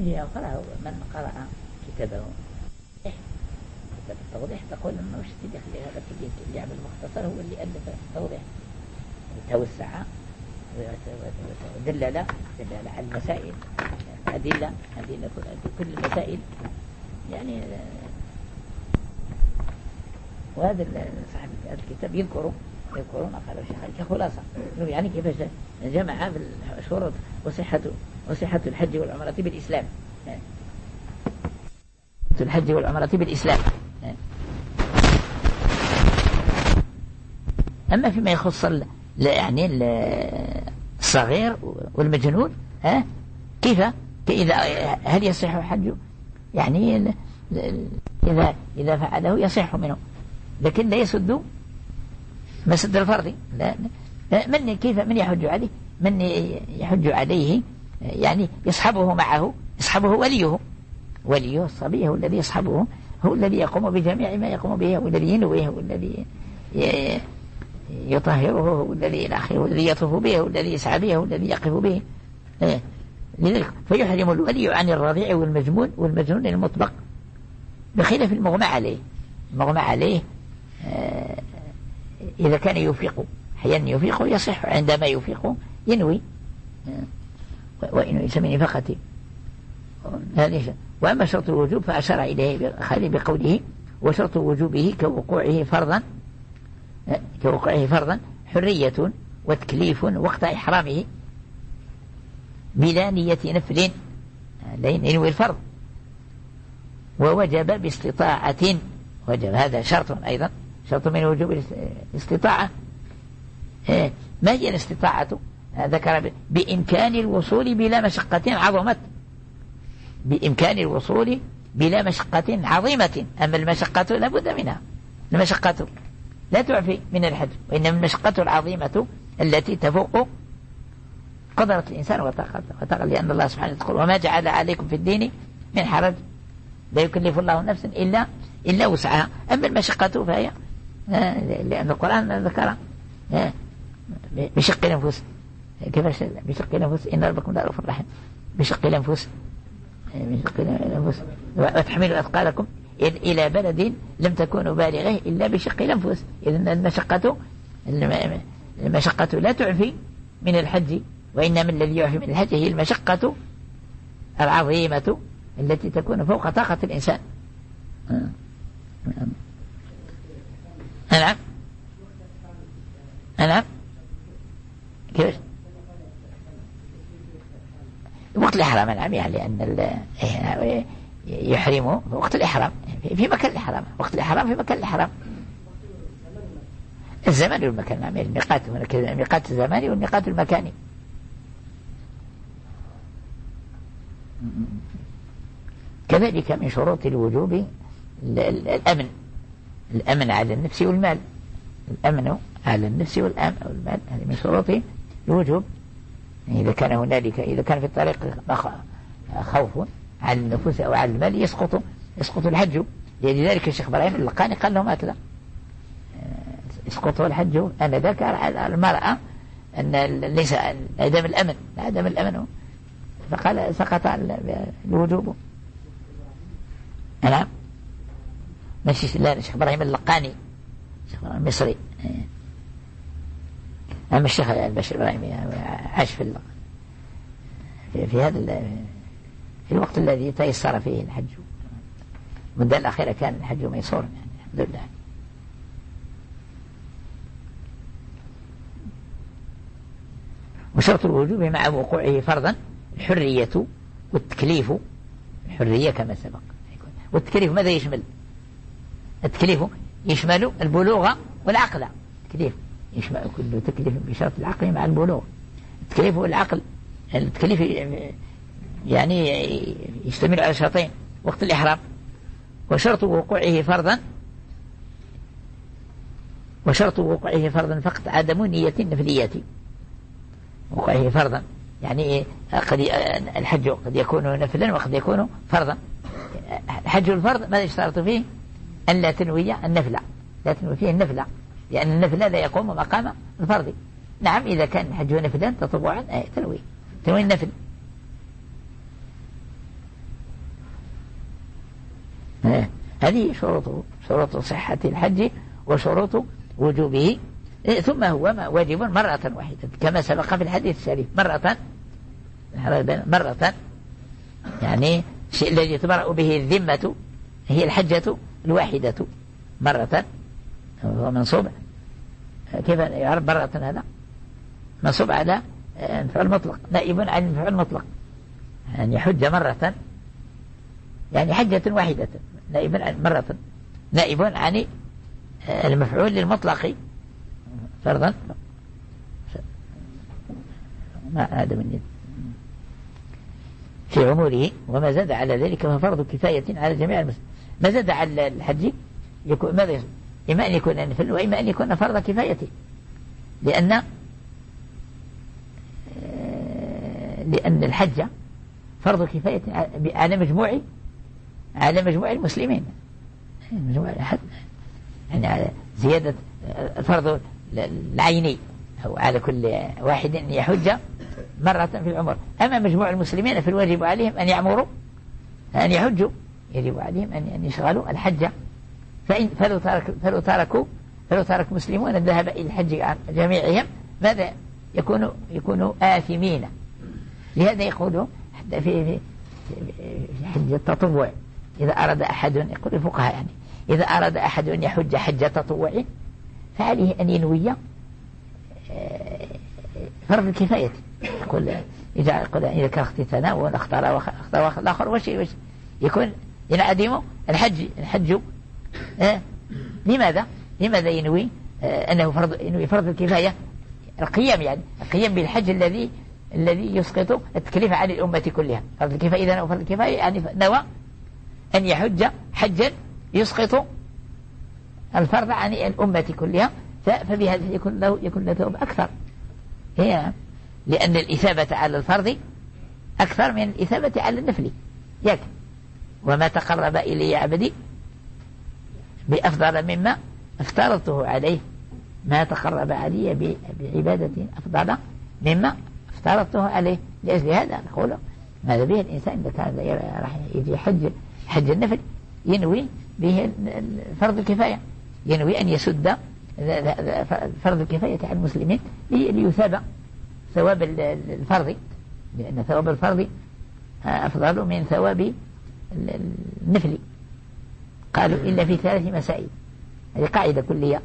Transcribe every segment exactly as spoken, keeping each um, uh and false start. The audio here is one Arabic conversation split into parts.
وجهة أخرى من قرأ كتابه كتاب التوضيح تقول أنه وش تدخل هذا في اللي يعمل مختصر هو اللي ألف التوضيح وتوسع ودلل دلل على المسائل أدلة أدلة كل المسائل يعني. وهذا صاحب الكتاب يذكر يذكرون قالوا الشيخ كخلاصة يعني كيف جمع في الشروط وصحة وصحة الحج والعمرة بالإسلام الحج والعمرة بالإسلام. أما فيما يخص يعني الصغير والمجنون ها كيف إذا هل يصح حجه يعني إذا إذا فعله يصح منه لكن لا يسد مسد الفرض. لا من كيف من يحج عليه من يحج عليه يعني يصحبه معه يصحبه وليه وليه الصبي هو الذي يصحبه هو الذي يقوم بجميع ما يقوم به هو الذي ينويه هو الذي يطهره هو الذي إلى آخره هو الذي يطوف به هو الذي يسعى به هو الذي يقف به. لذلك فيحرم الولي عن الرضيع والمجنون والمجنون المطبق بخلاف المغمى عليه. المغمى عليه إذا كان يفيق حيا يفيق يصح عندما يفيق ينوي وإنه يسمي نفقته. وأما شرط الوجوب فأشار إليه خالي بقوله وشرط وجوبه كوقوعه فرضا كوقوعه فرضا حرية وتكليف وقت إحرامه بلا نية نفل لين ينوي الفرض ووجب باستطاعة وجب هذا شرط أيضا شرط من وجوب الاستطاعة. ما هي الاستطاعة؟ ذكر بإمكان الوصول بلا مشقة عظمت بإمكان الوصول بلا مشقة عظيمة. أما المشقة لابد منها المشقة لا تعفي من الحج وإنما المشقة العظيمة التي تفوق قدرة الإنسان وطاقته لأن الله سبحانه يقول وما جعل عليكم في الدين من حرج لا يكلف الله نفسا إلا إلا وسعها. أما المشقة فهي لأن القرآن ذكر بشق الأنفس كيف بشق الأنفس إن ربكم لرؤوف رحيم بشق الأنفس بشق الأنفس وتحمل أثقالكم إلى بلد لم تكونوا بالغيه إلا بشق الأنفس. إذن المشقة المشقة لا تعفي من الحج وإنما الذي يعفي من الحج هي المشقة العظيمة التي تكون فوق طاقة الإنسان. نعم نعم كيف وقت الإحرام نعم يعني أن يحرمه وقت الإحرام في مكان الإحرام وقت الإحرام في مكان الإحرام الزمان والمكان نعم الميقات الميقات الزماني والميقات المكاني. كذلك من شروط الوجوب الأمن الأمن على النفس والمال الأمن على النفس والمال هذه من شروط الوجوب. إذا كان هنالك إذا كان في الطريق خوف على النفوس أو على المال يسقط يسقط الحج. لذلك الشيخ إبراهيم اللقاني قال لهم هكذا يسقط الحج أن ذكر على المرأة أن ليس عدم الأمن عدم الأمن فقال سقط الوجوب. نعم ماشي لا الشيخ إبراهيم اللقاني الشيخ إبراهيم المصري. أما الشيخ البشير إبراهيم عاش في في, في هذا في الوقت الذي تيسر فيه الحج المدة الأخيرة كان الحج ميسور يعني الحمد لله. وشرط الوجوب مع وقوعه فرضا الحرية والتكليف. الحرية كما سبق والتكليف ماذا يشمل؟ التكليف يشمل البلوغ والعقل. التكليف يشمل كل تكليف بشرط العقل مع البلوغ. التكليف والعقل التكليف يعني يشتمل على شرطين وقت الإحرام وشرط وقوعه فرضا وشرط وقوعه فرضا فقط عدم نية النفلية. وقوعه فرضا يعني قد الحج قد يكون نفلا وقد يكون فرضا. الحج الفرض ماذا يشترط فيه؟ أن لا تنوي النفل لا تنوي فيه النفل لأن النفل لا يقوم مقام الفرض. نعم إذا كان الحج نفلا تطوعا تنوي تنوي النفل. هذه شروط شروط صحة الحج وشروط وجوبه. ثم هو واجب مرة واحدة كما سبق في الحديث الشريف، مرة مرة يعني الشيء الذي تبرأ به الذمة هي الحجة الواحدة مرة. هو منصوب كيف يعرف مرة؟ هذا منصوب على مفعول مطلق، نائب عن المفعول المطلق، يعني يحج مرة يعني حجة واحدة، نائب عن مرة نائب عن المفعول للمطلق فرضا. ما هذا من في عمره. وما زاد على ذلك ففرض كفاية على جميع المسلمين. ما زاد على الحج يكون ماذا؟ إما أن يكون نفل وإما أن يكون فرض كفاية، لأن لأن الحج فرض كفاية على مجموع على مجموع المسلمين، مجموع يعني على زيادة الفرض العيني أو على كل واحد أن يحج مرة في العمر. أما مجموع المسلمين فالواجب عليهم أن يعمروا أن يحجوا، يجب عليهم أن يشغلوا الحج. فإن فلو ترك فلو تركوا فلو ترك مسلمون الذهاب إلى الحج عن جميعهم ماذا يكونوا يكونوا آثمين. لهذا يقولوا حتى في في حج التطوع إذا أراد أحد، يقول الفقهاء يعني إذا أراد أحد أن يحج حج تطوع فعليه أن ينوي فرض الكفاية. يقول إذا يقول إذا كان اختتنا واختار واختار الآخر وشيء وش يكون ينعدم الحج الحج آه لماذا لماذا ينوي آه أنه فرض ينوي فرض الكفاية؟ القيام يعني القيام بالحج الذي الذي يسقط التكليف عن الأمة كلها. فرض الكفاية إذا نوى فرض الكفاية يعني نوى أن يحج حجا يسقط الفرض عن الأمة كلها، فبهذا يكون له يكون له ثواب أكثر. هي لأن الإثابة على الفرض أكثر من الإثابة على النفل. ياك وما تقرب إلي عبدي بأفضل مما افترضته عليه، ما تقرب علي بعبادة أفضل مما افترضته عليه. لأجل هذا نقول ماذا به الإنسان إذا كان راح يجي حج حج النفل ينوي به فرض الكفاية، ينوي أن يسد فرض الكفاية على المسلمين ليثاب ثواب الفرض، لأن ثواب الفرض أفضل من ثواب النفل. قالوا إلا في ثلاث مسائل، هذه قاعدة كلية،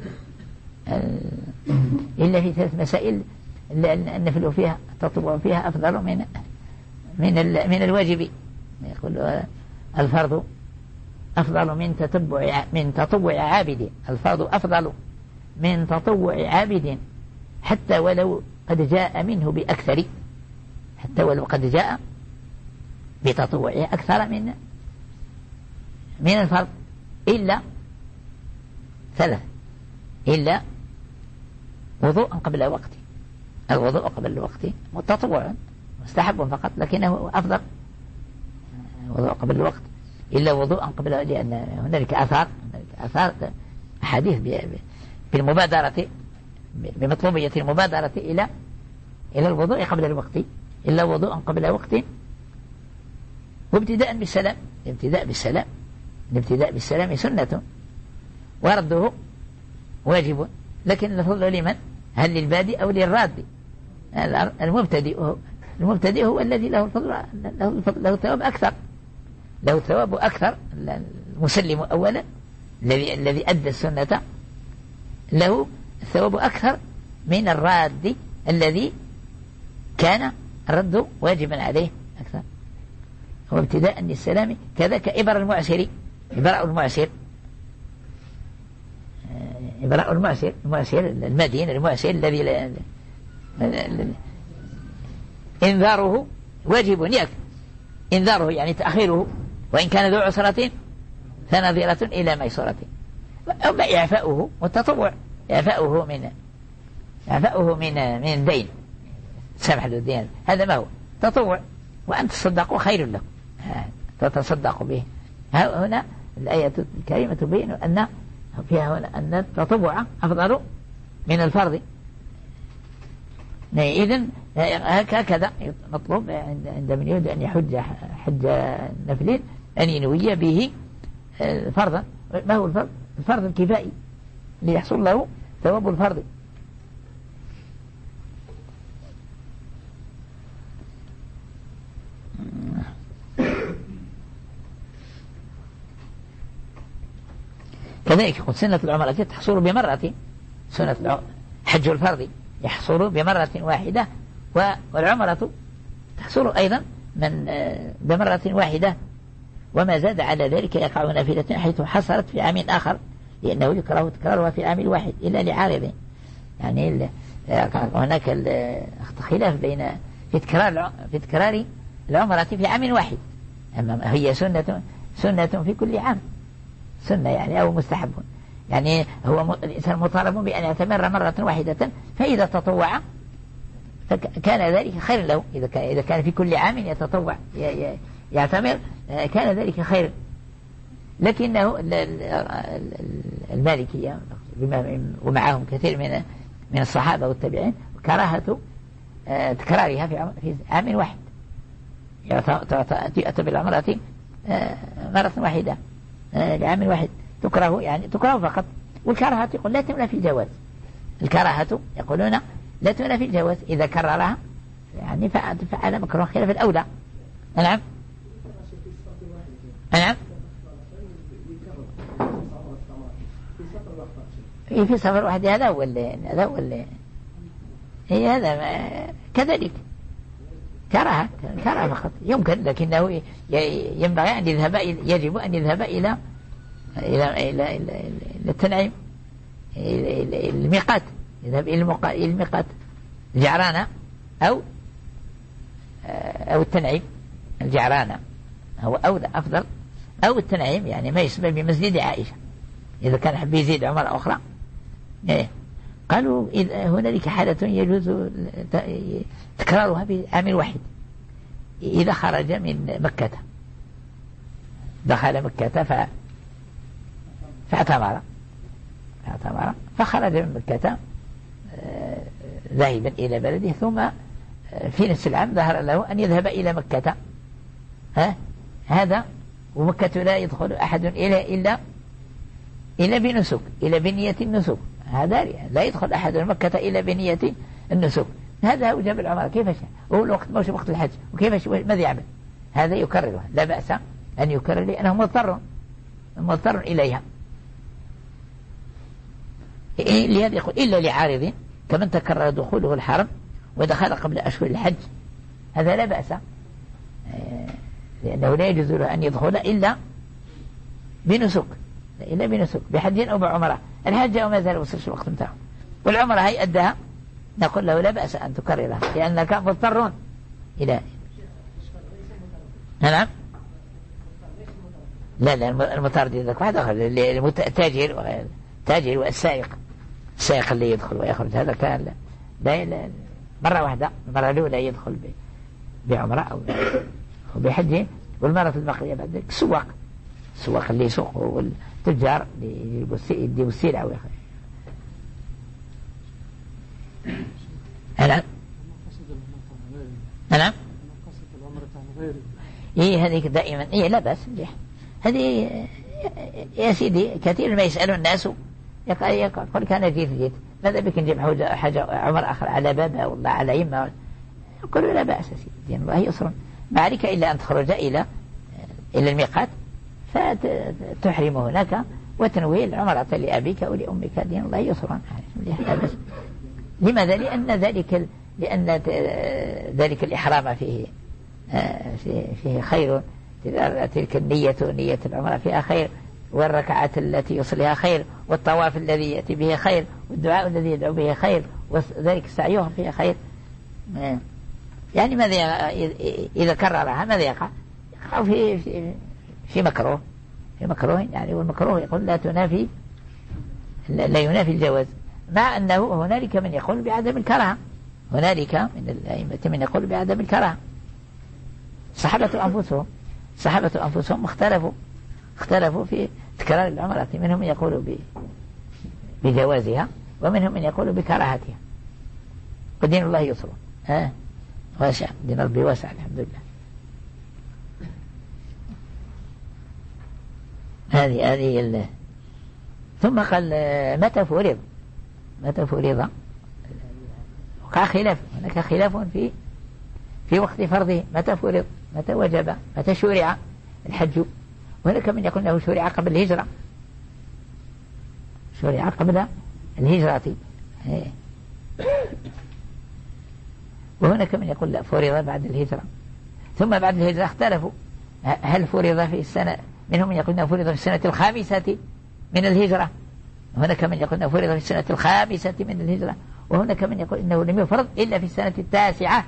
إلا في ثلاث مسائل النفل فيها التطوع فيها أفضل من من من الواجب. يقول الفرض أفضل من تتبع من تطوع عابد، الفرض أفضل من تطوع عابد حتى ولو قد جاء منه بأكثر، حتى ولو قد جاء بتطوع أكثر من من الفرض، إلا ثلاث، إلا وضوء قبل وقت. الوضوء قبل الوقت متطوع مستحب فقط لكنه أفضل وضوء قبل الوقت، إلا وضوء قبل، لأن هنالك آثار هنالك آثار حديث بالمبادرة بمطلوبية المبادرة إلى إلى الوضوء قبل الوقت، إلا وضوء قبل وقت وابتداء بالسلام. الابتداء بالسلام الابتداء بالسلام سنة ورده واجب، لكن الفضل لمن؟ هل للبادئ أو للراد؟ المبتدئ المبتدئ هو الذي له الفضل له الفضل له ثواب أكثر، له ثواب أكثر. المسلم أولا الذي الذي أدى السنة له الثواب أكثر من الراد الذي كان الرد واجبا عليه أكثر. هو ابتداء للسلام. كذلك إبر المعسر، إبراء المعسر إبراء المعسر المعسر المدين المعسر الذي إنذاره واجب يك إنذاره يعني تأخيره، وإن كان ذو عسرة فنظرة إلى ميسرة. أما إعفاؤه والتطوع، إعفاؤه من إعفاؤه من من الدين، سمح له الدين، هذا ما هو تطوع، وأن تصدقوا خير لكم تتصدقوا به. هنا الآية الكريمة تبين أن فيها هنا أن التطوع أفضل من الفرض. إذن هكذا مطلوب عند من يريد أن يحج حج نفل أن ينوي به فرضا. ما هو الفرض؟ الفرض الكفائي ليحصل له ثواب الفرض. كذلك يقول سنة العمرة تحصل بمرة، سنة حج الفرض يحصل بمرة واحدة، والعمرة تحصل أيضا من بمرة واحدة، وما زاد على ذلك يقع نافلة حيث حصلت في عام آخر، لأنه يكره تكرارها في عام واحد إلا لعارض. يعني هناك خلاف بين في تكرار في تكرار العمرة في عام واحد، أما هي سنة سنة في كل عام، سنة يعني أو مستحب. يعني هو الإنسان مطالب بأن يعتمر مرة واحدة، فإذا تطوع كان ذلك خير له. إذا كان إذا كان في كل عام يتطوع يعتمر كان ذلك خير. لكنه المالكية ومعهم كثير من من الصحابة والتابعين كراهة تكرارها في عام واحد، تأتي بالعمرة مرة واحدة لعام واحد، تكره يعني تكره فقط. والكراهة يقول لا تمنع في الجواز، الكراهة يقولون لا تمنع في الجواز إذا كررها يعني فعل مكروه خلاف الأولى. نعم نعم في سفر واحد، هذا هو اللي هذا هو اللي هي هذا كذلك كراهة كراهة فقط يمكن، لكنه ينبغي أن يذهب يجب أن يذهب إلى إلى إلى إلى التنعيم، إلى الميقات، يذهب إلى الميقات الجعرانة أو أو التنعيم. الجعرانة هو أولى أفضل، أو التنعيم يعني ما يسمى بمسجد عائشة إذا كان حب يزيد عمر أخرى. إيه قالوا هنالك حالة يجوز تكرارها بعام واحد، إذا خرج من مكة، دخل مكة ف فاعتمر فاعتمر فخرج من مكة ذاهبا إلى بلده، ثم في نفس العام ظهر له أن يذهب إلى مكة. ها هذا ومكة لا يدخل أحد إلى إلا إلى بنسك، إلى بنية النسك، هذا لا يدخل أحد مكة إلى بنية النسك. هذا هو جبل العمرة كيف شاء، وهو الوقت موش وقت الحج، وكيف ماذا يعمل؟ هذا يكررها، لا بأس أن يكرر لأنه مضطر مضطر إليها. لهذا يقول إلا لعارض كمن تكرر دخوله الحرم ودخل قبل أشهر الحج، هذا لا بأس، لأنه لا يجوز له أن يدخل إلا بنسك، إلا بنسك بحج أو بعمرة. الحج وما زال وصلش الوقت متاعه، والعمرة هي أدها نقول له لا بأس أن تكررها لأنك مضطرون إلى. نعم لا لا المتردد ذاك واحد آخر، التاجر تاجر والسائق، السائق اللي يدخل ويخرج هذا كان لا لا مرة واحدة، المرة الأولى يدخل بعمرة أو بحجه، والمرة الباقية بعد ذلك السواق، السواق اللي يسوق والتجار اللي يديوا السلع ويخرج. نعم نعم إيه هذيك دائما إيه لا بأس هذه يا سيدي. كثير ما يسألون الناس يقول كان جيت جيت ماذا بك نجيب حاجة عمر آخر على بابها والله على يمه، يقولوا لا بأس سيدي الله يسر، ما عليك إلا أن تخرج إلى إلى الميقات فتحرم هناك وتنوي العمرة لأبيك أو لأمك، دين الله يسر. لماذا؟ لأن ذلك لأن ذلك الإحرام فيه فيه خير، تلك النية نية العمرة فيها خير، والركعات التي يصلها خير، والطواف الذي يأتي به خير، والدعاء الذي يدعو به خير، وذلك سعيهم فيها خير. يعني ماذا إذا كررها ماذا يقع؟ يقع في في, في مكروه في مكروه يعني، والمكروه يقول لا تنافي لا ينافي الجواز، مع أنه هنالك من يقول بعدم الكراهة، هنالك من الأئمة من يقول بعدم الكراهة. صحابة أنفسهم صحابة أنفسهم اختلفوا اختلفوا في تكرار العمرة، منهم من يقول بجوازها ومنهم من يقول بكراهتها، ودين الله يسر ها واسع، دين ربي واسع الحمد لله. هذه هذه ال... ثم قال متى فرض متى فرض وقع خلاف، هناك خلاف في في وقت فرضه، متى فرض، متى وجب، متى شرع الحج. وهناك من يقول انه شرع قبل الهجرة، شرع قبل الهجرة، وهناك من يقول لا فرض بعد الهجرة. ثم بعد الهجرة اختلفوا هل فرض في السنة، منهم من يقول انه فرض في السنة الخامسة من الهجرة، وهناك من يقول انه فرض في السنة الخامسة من الهجرة، وهناك من يقول انه لم يفرض الا في السنة التاسعة،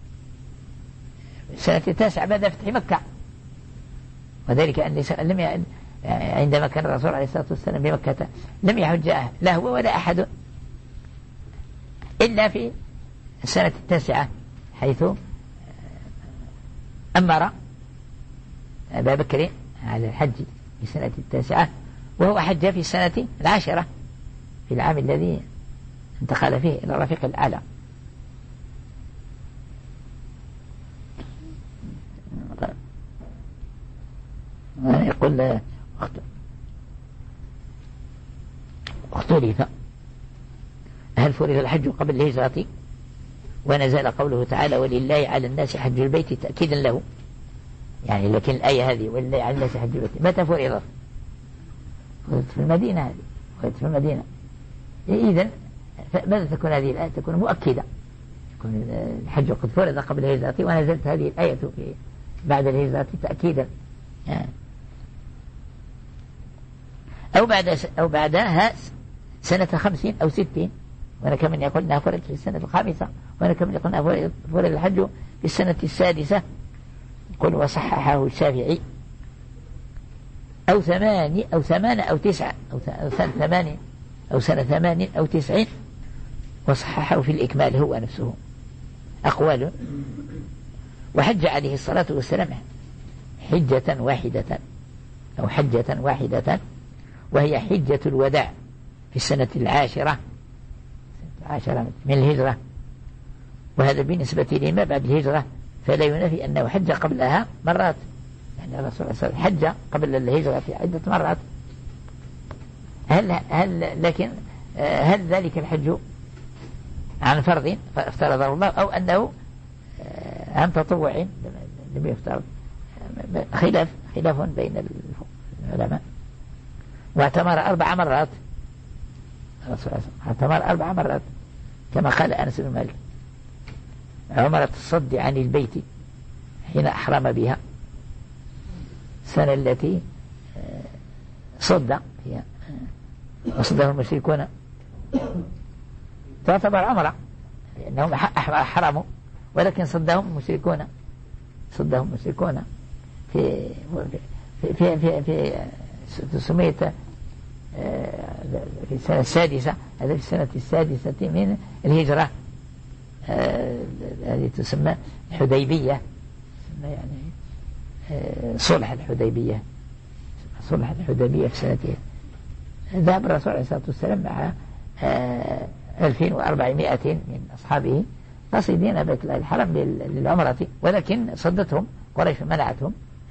السنة التاسعة بعد فتح مكة. وذلك أن لم ي... عندما كان الرسول عليه الصلاة والسلام بمكة لم يحج لا هو ولا أحد إلا في السنة التاسعة، حيث أمر أبا بكر على الحج في السنة التاسعة، وهو حج في السنة العاشرة في العام الذي انتقل فيه إلى الرفيق الأعلى. يقول اختلف هل فرض الحج قبل الهجرة ونزل قوله تعالى ولله على الناس حج البيت تأكيدا له، يعني لكن الآية هذه ولله على الناس حج البيت متى فرضت؟ فرضت في المدينة، هذه فرضت في المدينة. إذن ماذا تكون هذه الآية؟ تكون مؤكدة، تكون الحج قد فرض قبل الهجرة ونزلت هذه الآية في بعد الهجرة تأكيدا، أو بعد أو بعدها سنة خمسين أو ستين. وهناك من يقول أنها فرضت في السنة الخامسة، وهناك من يقول أنها فرض الحج في السنة السادسة. قل وصححه الشافعي أو ثمان أو ثمان أو تسعة أو سنة ثمان أو سنة ثمان أو تسعين، وصححه في الإكمال هو نفسه. أقوال. وحج عليه الصلاة والسلام حجة واحدة أو حجة واحدة، وهي حجة الوداع في السنة العاشرة العاشرة من الهجرة، وهذا بالنسبة لما بعد الهجرة فلا ينافي أنه حج قبلها مرات، يعني الرسول صلى الله عليه وسلم حج قبل الهجرة في عدة مرات. هل هل لكن هل ذلك الحج عن فرض افترضه الله أو أنه عن تطوع لم يفترض؟ خلاف خلاف بين العلماء. واعتمر أربع مرات الرسول صلى الله عليه وسلم، اعتمر أربع مرات كما قال أنس بن مالك. عمرة الصد عن البيت حين أحرم بها، السنة التي صد فيها وصده المشركون تعتبر عمرة لأنهم أحرموا، ولكن صدهم المشركون صدهم المشركون في في في في, في سميت في السنة السادسة، هذا في السنة السادسة من الهجرة، هذه تسمى الحديبية، تسمى يعني صلح الحديبية، صلح الحديبية في سنة ذهب الرسول عليه الصلاة والسلام مع ألفين وأربعمائة من أصحابه قاصدين بيت الله الحرام للعمرة، ولكن صدتهم قريش منعتهم،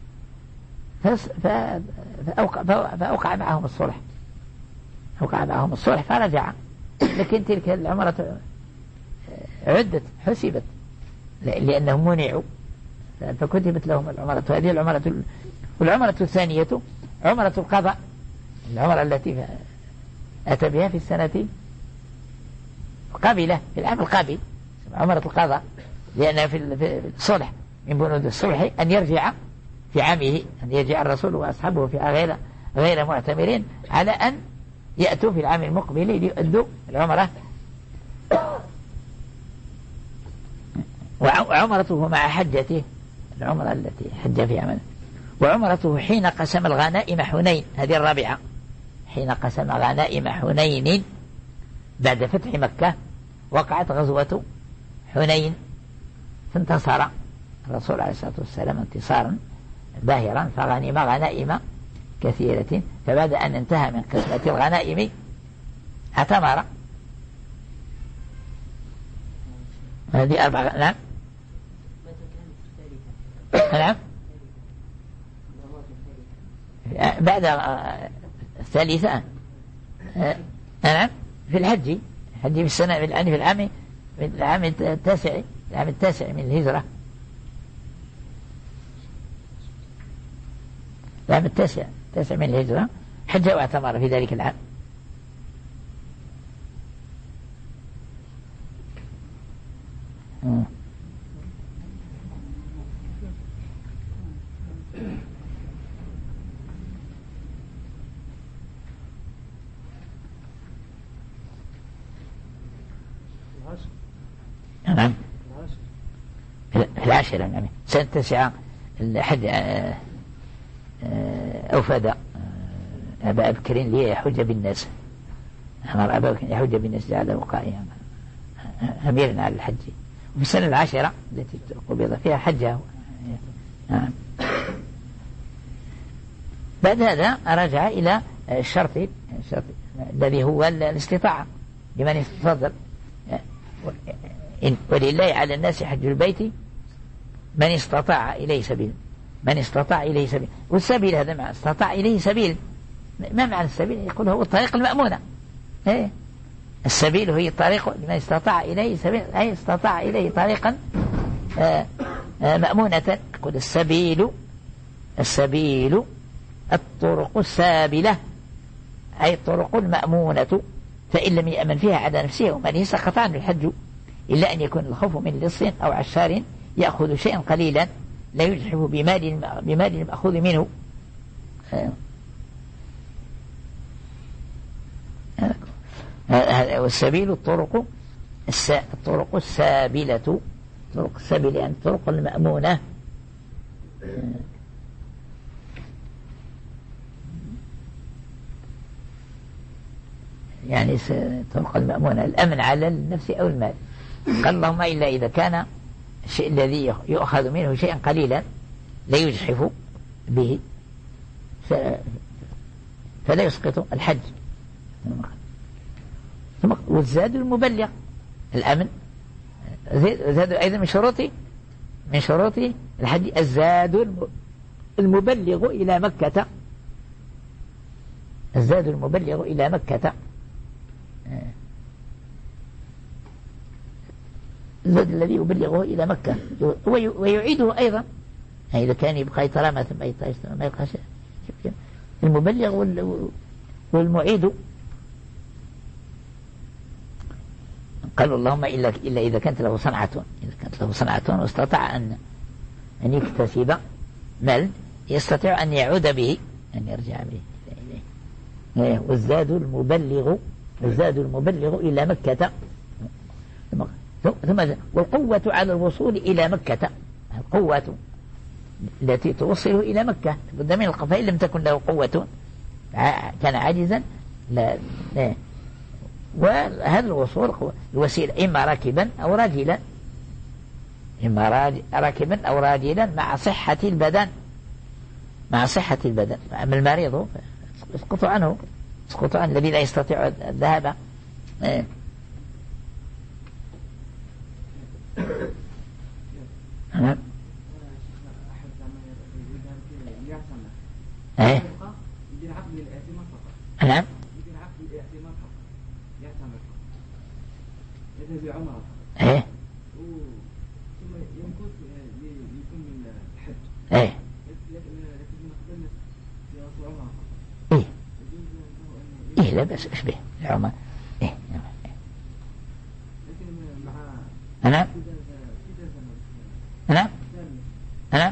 فأوقع, فأوقع معهم الصلح أوقع معهم الصلح فرجع، لكن تلك العمرة عدت حسبت لأنهم منعوا فكتبت لهم العمرة. هذه العمرة. والعمرة الثانية عمرة القضاء، العمرة التي أتى بها في السنة قابلة في العام القابل، عمرة القضاء، لأنها في الصلح من بنود الصلح أن يرجع في عامه، أن يرجع الرسول وأصحابه في غير غير معتمرين على أن يأتوا في العام المقبل ليؤدوا العمرة. وعمرته مع حجته، العمرة التي حج في عمله. وعمرته حين قسم الغنائم حنين، هذه الرابعة، حين قسم غنائم حنين بعد فتح مكة وقعت غزوة حنين، فانتصر الرسول عليه الصلاة والسلام انتصارا باهرا فغنم غنائم كثيرة، فبعد أن انتهى من قسمة الغنائم اعتمر. هذه أربعة. نعم نعم بعد الثالثة نعم في الحج، الحج في السنة في العام في العام في العام التاسع العام التاسع من الهجرة، العام التاسع التاسع من الهجرة حج واعتمر في ذلك العام. نعم في العاشرة نعم سنة تسعة الحج أوفد أبا بكر ليحج بالناس، أمر أبا بكر يحج بالناس جعله قائما أميرا على الحج. وفي السنة العاشرة التي قبض فيها حجه. نعم. بعد هذا رجع إلى الشرط الشرط الذي هو الاستطاعة لمن يتفضل، ولله على الناس حج البيت من استطاع إليه سبيل، من استطاع إليه سبيل. والسبيل هذا معنى استطاع إليه سبيل، ما معنى السبيل؟ يقول هو الطريق المأمونة. إيه؟ السبيل هي الطريق لمن استطاع إليه سبيل، أي استطاع إليه طريقا آآ آآ مأمونة. يقول السبيل السبيل الطرق السابلة، أي الطرق المأمونة، فإن لم يأمن فيها على نفسه ومن سقط عنه الحج، إلا أن يكون الخوف من لص أو عشار يأخذ شيئا قليلا لا يجحف بمال بمال المأخوذ منه. والسبيل الطرق الطرق السابلة، طرق السابلة يعني الطرق المأمونة. يعني طرق المأمونة الأمن على النفس أو المال. قال اللهم إلا إذا كان الشيء الذي يؤخذ منه شيئا قليلا لا يجحف به فلا يسقط الحج. والزاد المبلغ الأمن، زاد أيضا من شروط من شروط الحج الزاد المبلغ إلى مكة، الزاد المبلغ إلى مكة، الزاد الذي يبلغه إلى مكة ويعيده أيضا، إذا كان يبقى يترامى ثم يترامى ما يبقى شيء. المبلغ والمعيد. قالوا اللهم إلا, إلا إذا كانت له صنعة، إذا كانت له صنعة واستطاع أن أن يكتسب مال يستطيع أن يعود به، أن يرجع به إليه. والزاد المبلغ والزاد المبلغ إلى مكة، ثم والقوة على الوصول إلى مكة، القوة التي توصل إلى مكة بد من القوة، فإن لم تكن له قوة كان عاجزا لا, لا. وهذا الوصول الوسيلة إما راكبا أو راجلا، إما راكبا أو راجلا مع صحة البدن، مع صحة البدن. أما المريض يسقط عنه يسقط عنه الذي لا يستطيع الذهاب. ايه نعم ايه نعم ايه ايه ايه ايه لا بأس اشبه العمر. ايه نعم نعم نعم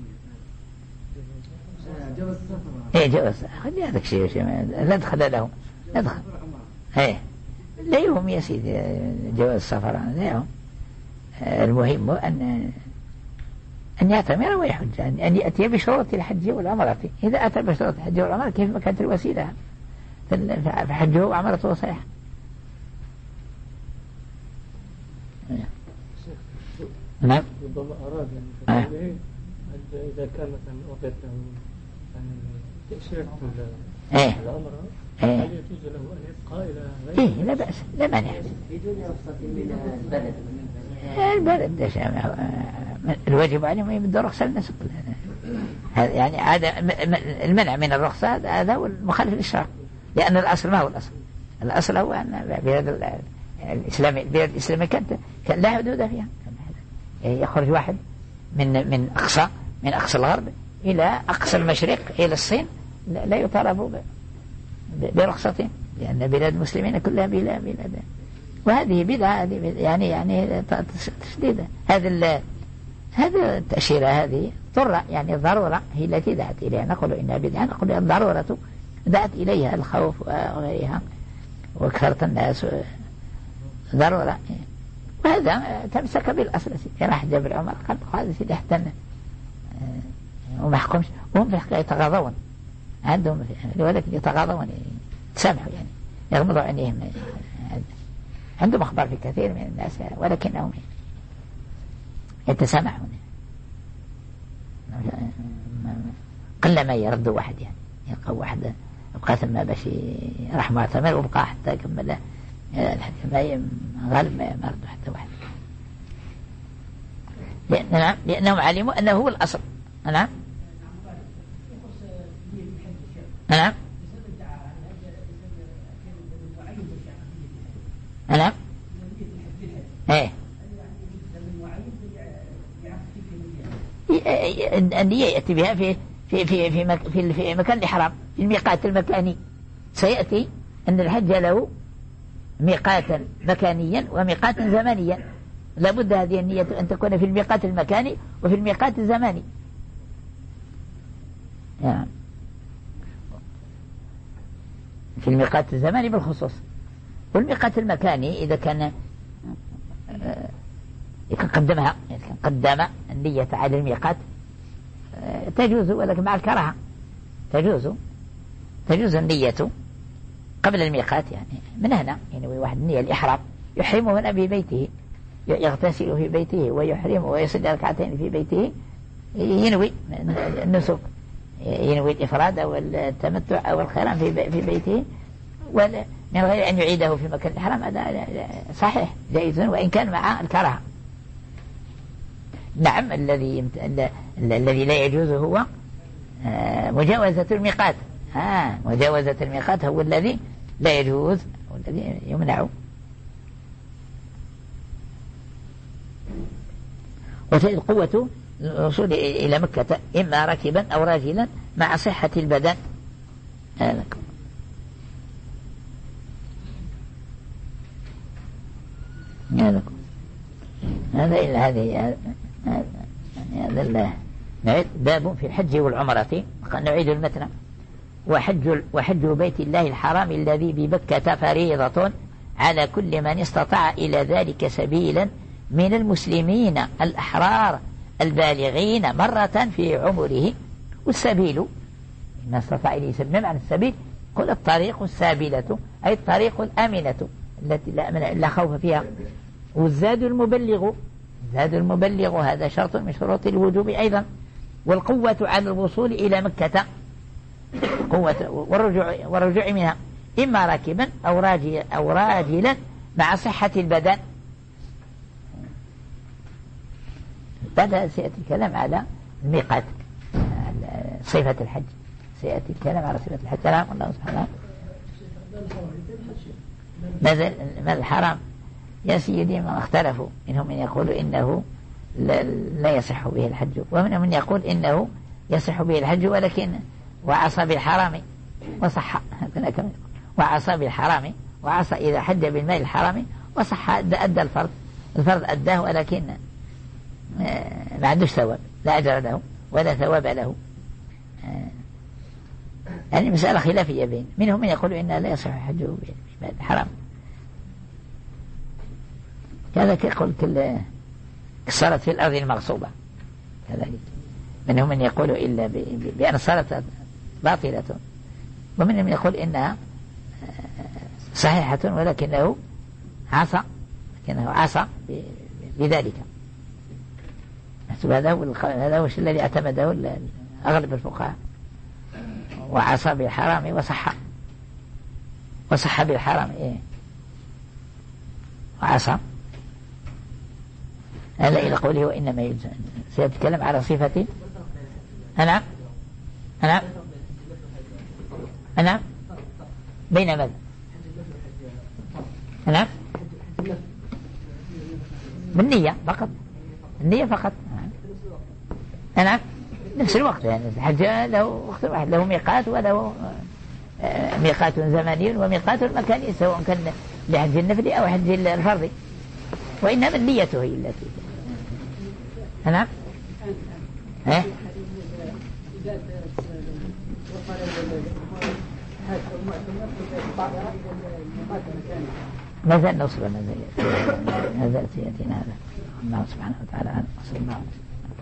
ايه جواز خلي هذاك شيء لا دخل له لا دخل. ايه لا يهم يا سيدي جواز السفر لا يهم. المهم أن أن يعتمر ويحج، أن يأتي بشروط الحج والعمرة. إذا أتى بشروط الحج والعمرة كيف ما كانت الوسيلة فحجه وعمرته صحيحة. نعم. ربما أراد يعني آه. إذا كان مثلا أعطيت له يعني تأشيرة العمرة هل يجوز له أن يبقى إلى غير؟ إيه لا بأس لا مانع. بدون رخصة من البلد. البلد الواجب عليهم يبدأ رخصة الناس كلها. يعني هذا المنع من الرخصة هذا هو المخالف للشرع، لأن الأصل ما هو الأصل؟ الأصل هو أن بلاد الإسلامي البلاد الإسلامية كانت كان لا حدود فيها، يخرج واحد من من أقصى من أقصى الغرب إلى أقصى المشرق إلى الصين لا يطالب برخصتين، لأن بلاد المسلمين كلها بلاد بلاد وهذه بدعة يعني يعني تشديدة. هذا هذا التأشيرة هذه ضرة، يعني الضرورة هي التي دعت إليها، نقول إنها بدعة، نقول الضرورة دعت إليها، الخوف وغيرها وكثرة الناس ضرورة. وهذا تمسك بالأصل، راح جبل عمر قال هذا سيدي احتنا وما حكمش، وهم في الحقيقة يتغاضون عندهم ولكن يتغاضون يتسامحوا، يعني يغمضوا عينيهم، عندهم أخبار في كثير من الناس ولكنهم يتسامحون، قل ما يردوا واحد، يعني يلقى واحد يبقى ثم باش راح معتمر وبقى حتى كمل ما غالب ما يردوا حتى واحد، لأن لأنهم علموا أنه هو الأصل. نعم نعم نعم ايه النية يأتي بها في في في في, مك في, في مكان الإحرام، في الميقات المكاني. سيأتي أن الحج له ميقاتا مكانيا وميقاتا زمانيا، لابد هذه النية أن تكون في الميقات المكاني وفي الميقات الزماني. يعني في الميقات الزماني بالخصوص، والميقات المكاني إذا كان قدمها قدم النية على الميقات تجوز، ولكن مع الكراهة تجوز تجوز النية قبل الميقات، يعني من هنا ينوي يعني واحد النية الإحرام يحرم هنا في بيته، يغتسل في بيته ويحرم ويصلي ركعتين في بيته، ينوي النسك، ينوي الإفراد أو التمتع أو الخيران في في بيته ولا من غير أن يعيده في مكان الإحرام، هذا صحيح جائز وإن كان مع الكراهة. نعم الذي الذي لا يجوز هو مجاوزة الميقات، آه مجاوزة الميقات هو الذي لا يجوز والذي يمنع. وتجد قوة الوصول إلى مكة إما راكبا أو راجلا مع صحة البدن. هذا هذا هذا إلا هذه هذا نعيد باب في الحج والعمرة، نعيد المتن. وحج وحج بيت الله الحرام الذي بمكة فريضة على كل من استطاع إلى ذلك سبيلا من المسلمين الأحرار البالغين مرة في عمره. والسبيل ما استطاع إليه سبيل، معنى السبيل قل الطريق السابلة أي الطريق الآمنة التي لا, لا خوف فيها. والزاد المبلغ، زاد المبلغ هذا شرط من شروط الوجوب أيضا. والقوة على الوصول إلى مكة، قوة والرجوع, والرجوع منها إما راكبا أو راجلا أو راجلا مع صحة البدن. بعد سيأتي الكلام على الميقات، صفة الحج، سيأتي الكلام على صفة الحج. كلام الله سبحانه. ماذا ما الحرام يا سيدي؟ ما اختلفوا، منهم من يقول إنه لا, لا يصح به الحج، ومنهم من يقول إنه يصح به الحج ولكن وعصى بالحرام وصح، وعصى بالحرام وعصى إذا حج بالمال الحرام وصح، أدى الفرض الفرض أداه ولكن ما عندوش ثواب، لا أجر له ولا ثواب له. يعني مسألة خلافية بين منهم من يقول إنها لا يصح حجه بالمال الحرام، هذا كيقول كل صارت في الأرض المغصوبة كذلك. منهم من يقول إلا بأن صارت باطلة، ومنهم من يقول إنها صحيحة ولكنه عصى، لكنه عصى بذلك. هذا هو هذا هو الذي اعتمده أغلب الفقهاء. وعصى بالحرام وصح، وصح بالحرام إيه وعصى. هذا إلى قوله وإنما يجوز. سيتكلم على صفة. نعم نعم نعم بين ماذا؟ نعم بالنية فقط، النية فقط. نعم نفس الوقت، يعني الحج له وقت واحد، له ميقات وله ميقات زماني وميقات مكاني، سواء كان لحج النفل أو حج الفرض، وإنما النية هي التي. نعم ها ما زال نصب ما زال سيأتينا هذا. الله سبحانه وتعالى أعلم. صلى الله عليه وسلم.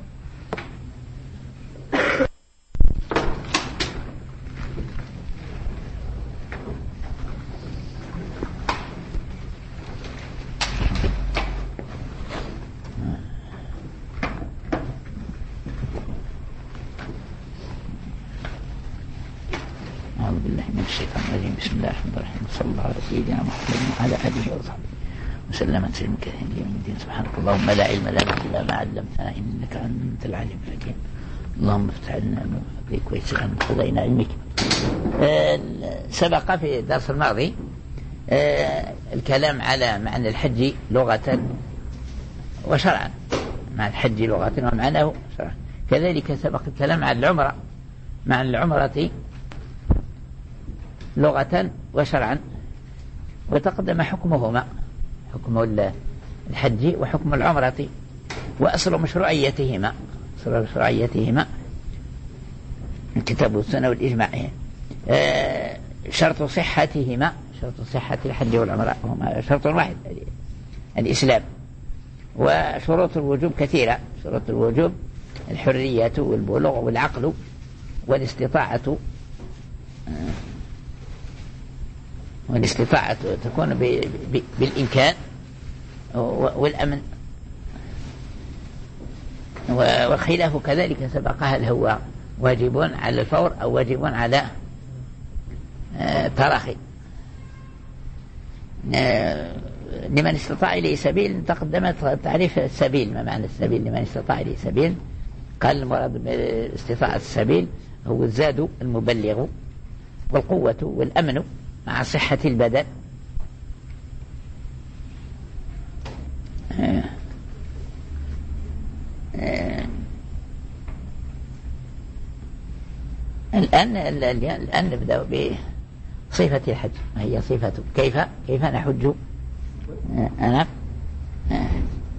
أعوذ بالله من الشيطان الرجيم. بسم الله الرحمن الرحيم. صلى الله على سيدنا محمد وعلى آله وصحبه وسلم تسليما كثيرا إلى يوم الدين. سبحانك اللهم لا علم لنا إلا ما علمتنا إنك أنت العليم الحكيم. اللهم افتح لنا من فضلك ويسر عنا خزائن علمك. آه سبق في الدرس الماضي آه الكلام على معنى الحج لغة وشرعا، معنى الحج لغة ومعناه شرعا. كذلك سبق الكلام على العمرة، معنى العمرة لغة وشرعا، وتقدم حكمهما، حكم الحج وحكم العمرة، وأصل مشروعيتهما أصل مشروعيتهما الكتاب والسنة والإجماع. آه شرط صحتهما، شرط صحة الحج والعمرة هما شرط واحد، الإسلام. وشروط الوجوب كثيرة. شروط الوجوب الحرية والبلوغ والعقل والاستطاعة، والاستطاعة تكون بالإمكان والأمن. والخلاف كذلك سبق هل هو واجب على الفور أو واجب على تراخي. لمن استطاع إليه سبيل تقدم تعريف السبيل، ما معنى السبيل لمن استطاع إليه سبيل. قال المراد باستطاعة السبيل هو الزاد المبلغ والقوة والأمن مع صحة البدن. آه. آه. الآن الآن نبدأ بصفة الحج. ما هي صفته؟ كيف كيف نحج؟ آه. أنا آه.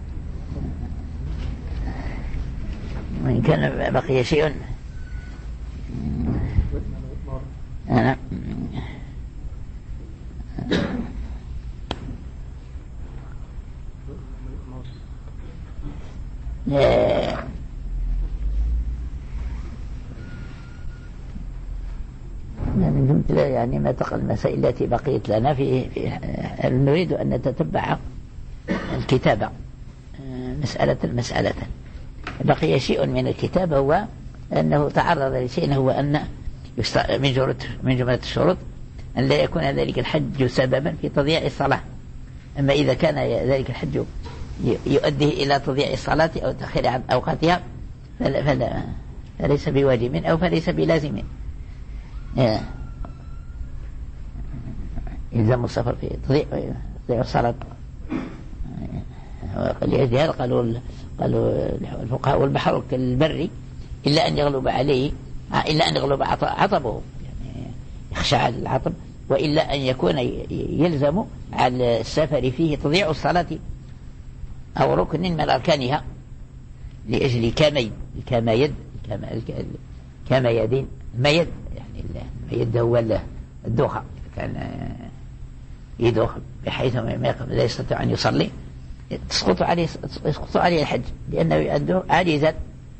وإن كان بقي شيء أنا من جملة يعني ما تقل المسائل التي بقيت لنا في, في نريد أن نتتبع الكتابة مسألة المسألة. بقي شيء من الكتاب هو أنه تعرض لشيء هو أن من جملة من جملة الشروط أن لا يكون ذلك الحج سببا في تضييع الصلاة. أما إذا كان ذلك الحج يؤدي إلى تضييع الصلاة أو تأخير عن أوقاتها فلا فلا فليس بواجب أو فليس بلازم. إلزام السفر في تضييع تضييع الصلاة. لأجل هذا قالوا قالوا الفقهاء والبحر كالبر إلا أن يغلب عليه إلا أن يغلب عطبه، يعني يخشى على العطب، وإلا أن يكون يلزم على السفر فيه تضييع الصلاة أو ركن من أركانها لأجل كمي كميد كميدين ميد، يعني الميد هو الدوخة، كان يدوخ بحيث لا يستطيع أن يصلي تسقط عليه يسقط عليه الحج لأنه يؤدي عاجزا.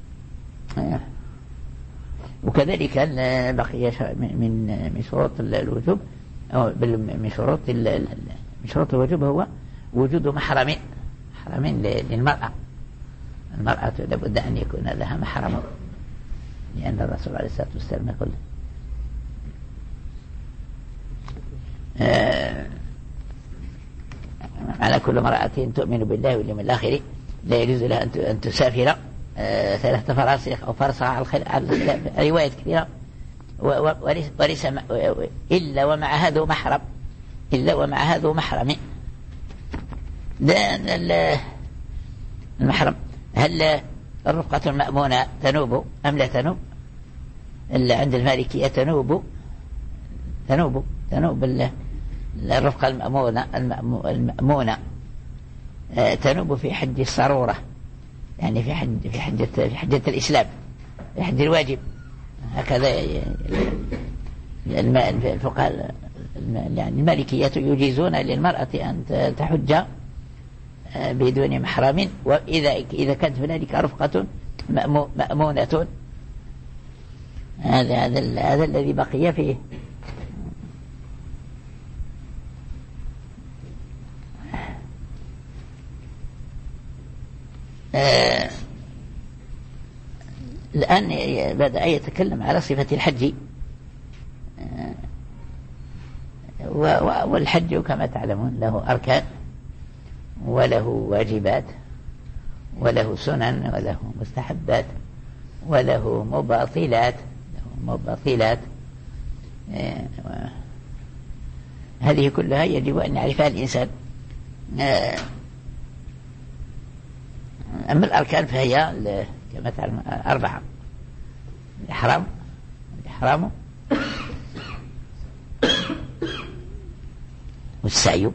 وكذلك بقي من من شروط الوجوب أو من شروط من شروط الوجوب هو وجود محرم محرم للمرأة. المرأة لابد أن يكون لها محرم، لأن الرسول عليه الصلاة والسلام يقول على كل امرأة تؤمن بالله واليوم الآخر لا يجوز لها أن تسافر ثلاثة فراسخ أو فرسخ على رواية كثيرة وليس إلا ومع هذا محرم، إلا ومع هذا محرم. لأن المحرم هل الرفقة المأمونة تنوب أم لا تنوب؟ إلا عند المالكية تنوب تنوب تنوب الرفقة المأمونة المأمونة تنوب في حج الصرورة، يعني في حج في حجة في حجة الإسلام، في حج الواجب. هكذا الفقهاء يعني المالكية يجيزون للمرأة أن تحج بدون محرم، وإذا إذا كانت هنالك رفقة مأمونة. هذا هذا هذا الذي بقي فيه. آه الآن بدأ يتكلم على صفة الحج. آه والحج كما تعلمون له أركان وله واجبات وله سنن وله مستحبات وله مباطلات له مباطلات. آه هذه كلها يجب أن يعرفها الإنسان. آه أما الأركان فهي كما تعلم أربعة: الإحرام الإحرام والسعي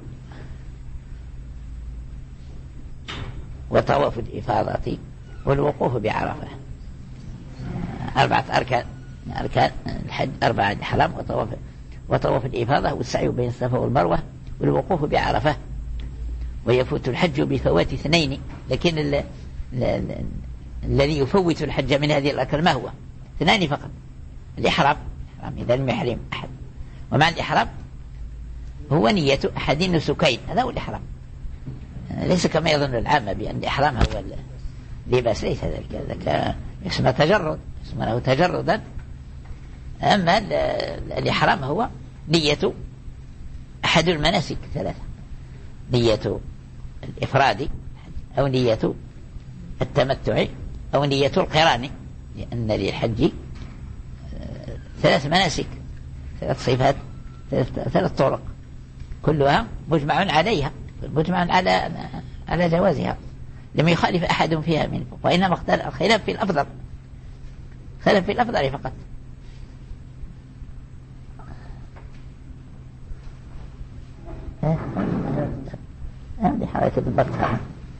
وطواف الإفاضة والوقوف بعرفة. أربعة أركان أركان الحج أربعة: الإحرام وطواف وطواف الإفاضة والسعي بين الصفا والمروة والوقوف بعرفة. ويفوت الحج بفوات اثنين، لكن ال ال ال الذي يفوت الحج من هذه الأركان ما هو؟ اثنان فقط: الإحرام إذا لم يحرم أحد، ومع الإحرام هو نية أحد النسكين، هذا هو الإحرام. ليس كما يظن العامة بأن الإحرام هو اللباس، ليس ذلك، ذلك اسمه تجرد، اسمه تجردا. أما الإحرام هو نية أحد المناسك ثلاثة: نية الإفراد أو نية التمتع أو نية القران، لأن للحج ثلاث مناسك، ثلاث صفات، ثلاث طرق، كلها مجمع عليها، مجمع على على جوازها، لم يخالف أحد فيها منه، وإنما اختلف الخلاف في الأفضل، خلاف في الأفضل فقط. هذه حركة البطة.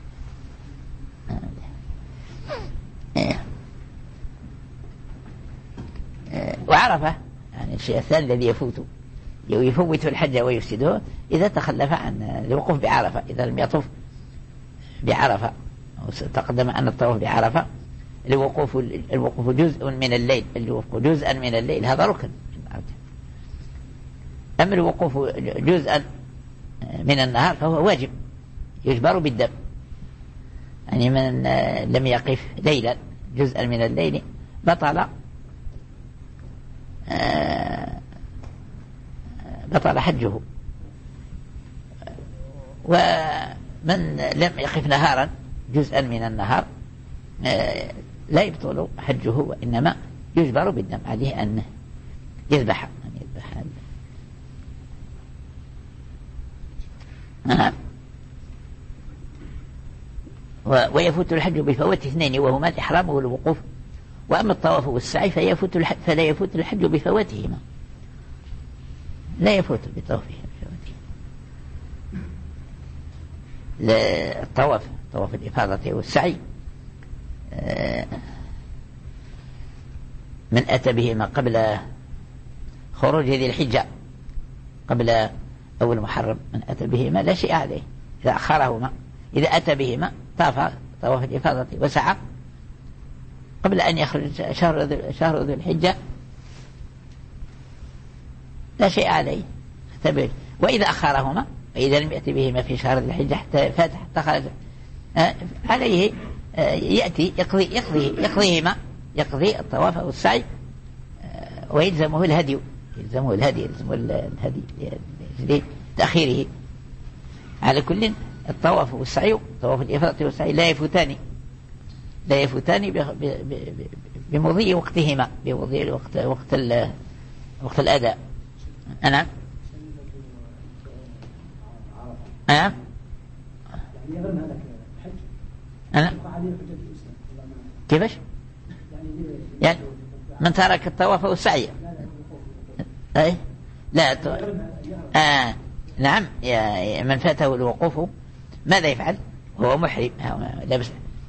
وعرفة يعني الشيء الثاني الذي يفوت يفوت الحج ويفسده إذا تخلف عن الوقوف بعرفة، إذا لم يطوف بعرفة. تقدم أن الطواف بعرفة الوقوف الوقوف جزء من الليل، الوقوف جزءا من الليل هذا ركن. أما الوقوف جزءا من النهار فهو واجب يجبر بالدم، يعني من لم يقف ليلا جزءا من الليل بطل بطل حجه، ومن لم يقف نهارا جزءا من النهار لا يبطل حجه، وإنما يجبر بالدم، عليه أن يذبح أن يذبح. نعم. ويفوت الحج بفوات اثنين وهما الإحرام والوقوف. وأما الطواف والسعي فيفوت الحج فلا يفوت الحج بفواتهما، لا يفوت بطوافه بفواتهما. الطواف طواف الإفاضة والسعي من أتى بهما قبل خروج ذي الحجة، قبل أول محرم، من أتى بهما لا شيء عليه. إذا أخرهما، إذا أتى بهما طاف طواف الإفاضة وسعى قبل أن يخرج شهر شهر ذي الحجة لا شيء عليه. وإذا أخرهما، وإذا لم يأتي بهما في شهر ذي الحجة حتى فات حتى خرج عليه يأتي يقضي يقضي يقضيهما يقضي الطواف والسعي، ويلزمه الهدي يلزمه الهدي يلزمه الهدي لتأخيره. على كل الطواف والسعي طواف الإفاضة والسعي لا يفوتان لا يفوتان بمضي وقتهما، بمضي وقت وقت وقت الأداء. نعم نعم أنا كيفش يعني من ترك الطواف والسعي أي لا ت... آه. نعم من فاته الوقوف ماذا يفعل؟ هو محرم لابس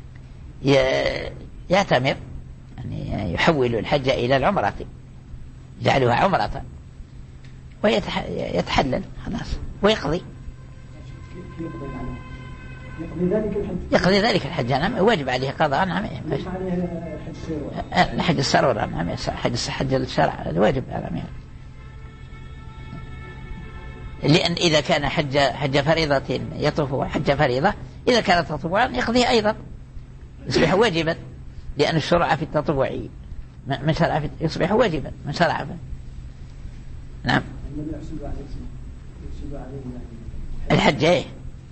يعتمر يعني يحول الحج إلى العمرة يجعلها عمرة ويتحلل خلاص ويقضي يقضي ذلك الحج. نعم واجب عليه قضاء. نعم حج السرور. نعم حج حج الشرع الواجب. نعم لأن إذا كان حج حج فريضة يطوف حج فريضة إذا كانت تطوعا يقضي أيضا يصبح واجبا لأن الشرع في التطوع من شرع في يصبح واجبا من شرع. نعم الحج ايه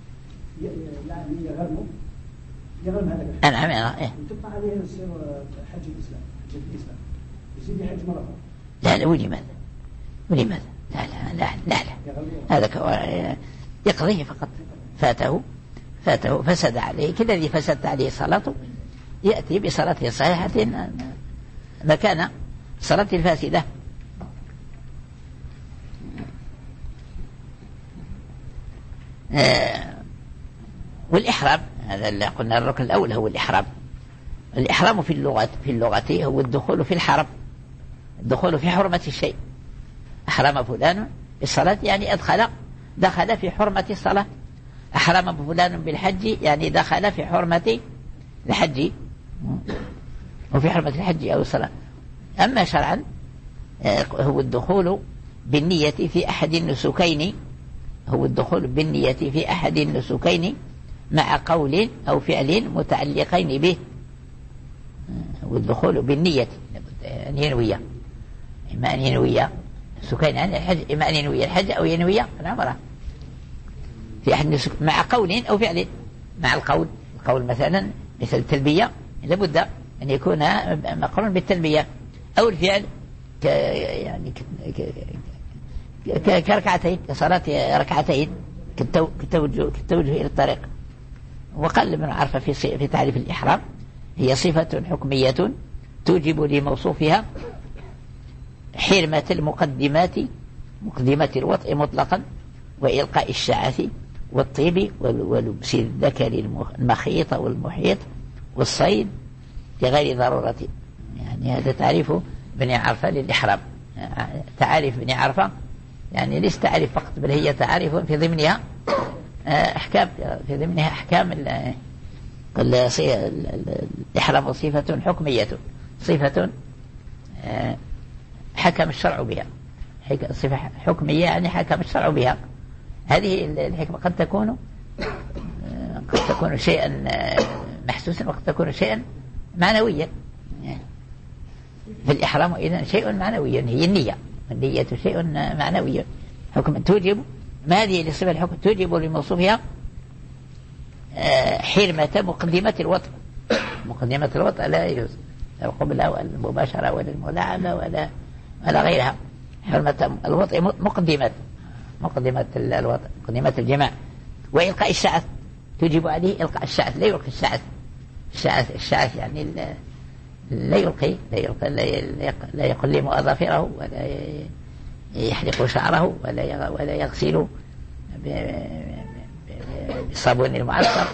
يغرمه يغرم هذا الحج. نعم ايه تبقى عليه يصير حج الإسلام حج الإسلام يصير حج مرة. لا لا ولماذا ولماذا لا لا لا لا, لا. هذا يقضيه فقط فاته فاته فسد عليه كالذي فسدت عليه صلاته يأتي بصلاة صحيحة مكان صلاة الفاسدة. آه والإحرام هذا اللي قلنا الركن الأول هو الإحرام. الإحرام في اللغة في اللغة هو الدخول في الحرم الدخول في حرمة الشيء. أحرم فلان بالصلاة يعني أدخل دخل في حرمة الصلاة. أحرم فلان بالحج يعني دخل في حرمة الحج وفي حرمة الحج أو الصلاة. أما شرعا هو الدخول بالنية في أحد النسكين هو الدخول بالنية في أحد النسكين مع قول أو فعل متعلقين به. هو الدخول بالنية أن ينوي إما أن ينوي النسكين عن الحج إما أن ينوي الحج أو ينوي العمرة في أحد النسك مع قول أو فعل. مع القول القول مثلا مثل التلبية لابد أن يكون مقرون بالتلبية أو الفعل ك يعني ك ك كركعتين كصلاة ركعتين كالتوجه كالتوجه إلى الطريق. وقال ابن عرفة في في تعريف الإحرام هي صفة حكمية توجب لموصوفها حرمة المقدمات مقدمات الوطء مطلقا وإلقاء الشعث والطيب ولبس الذكر المخيط والمحيط والصيد لغير ضرورة. يعني هذا تعريف ابن عرفة للإحرام. تعريف ابن عرفة يعني ليس تعريف فقط بل هي تعريف في ضمنها أحكام في ضمنها أحكام الإحرام صفة حكمية صفة حكم الشرع بها. صفة حكمية يعني حكم الشرع بها. هذه الحكمة قد تكون قد تكون شيئا محسوسا وقد تكون شيئا معنويا. في الإحرام إذن شيء معنوي هي النية. النية شيء معنوي حكم توجب ما هذه الصفة الحكم توجب لموصوفها حرمة مقدمة الوطء. مقدمة الوطء لا يجوز القبلة ولا المباشرة ولا الملاعبة ولا ولا غيرها. حرمة الوطء مقدمة مقدمة الوطء مقدمة الجماع. وإلقاء الشعث توجب عليه إلقاء الشعث لا يلقي الشعث. الشعث الشعث يعني لا يلقي لا يلقي لا يقلم أظافره ولا يحلق شعره ولا ولا يغسل بالصابون المعصر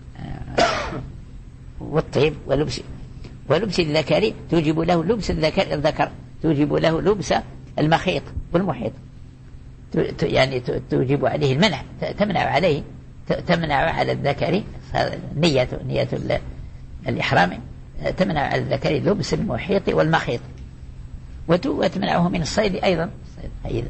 والطيب ولبس ولبس الذكر توجب له لبس الذكر الذكر توجب له لبس المخيط والمحيط. يعني توجب عليه المنع تمنع عليه تمنع على الذكر نية نية الإحرام تمنع على الذكر لبس المحيط والمخيط وتمنعه من الصيد أيضا. أيضا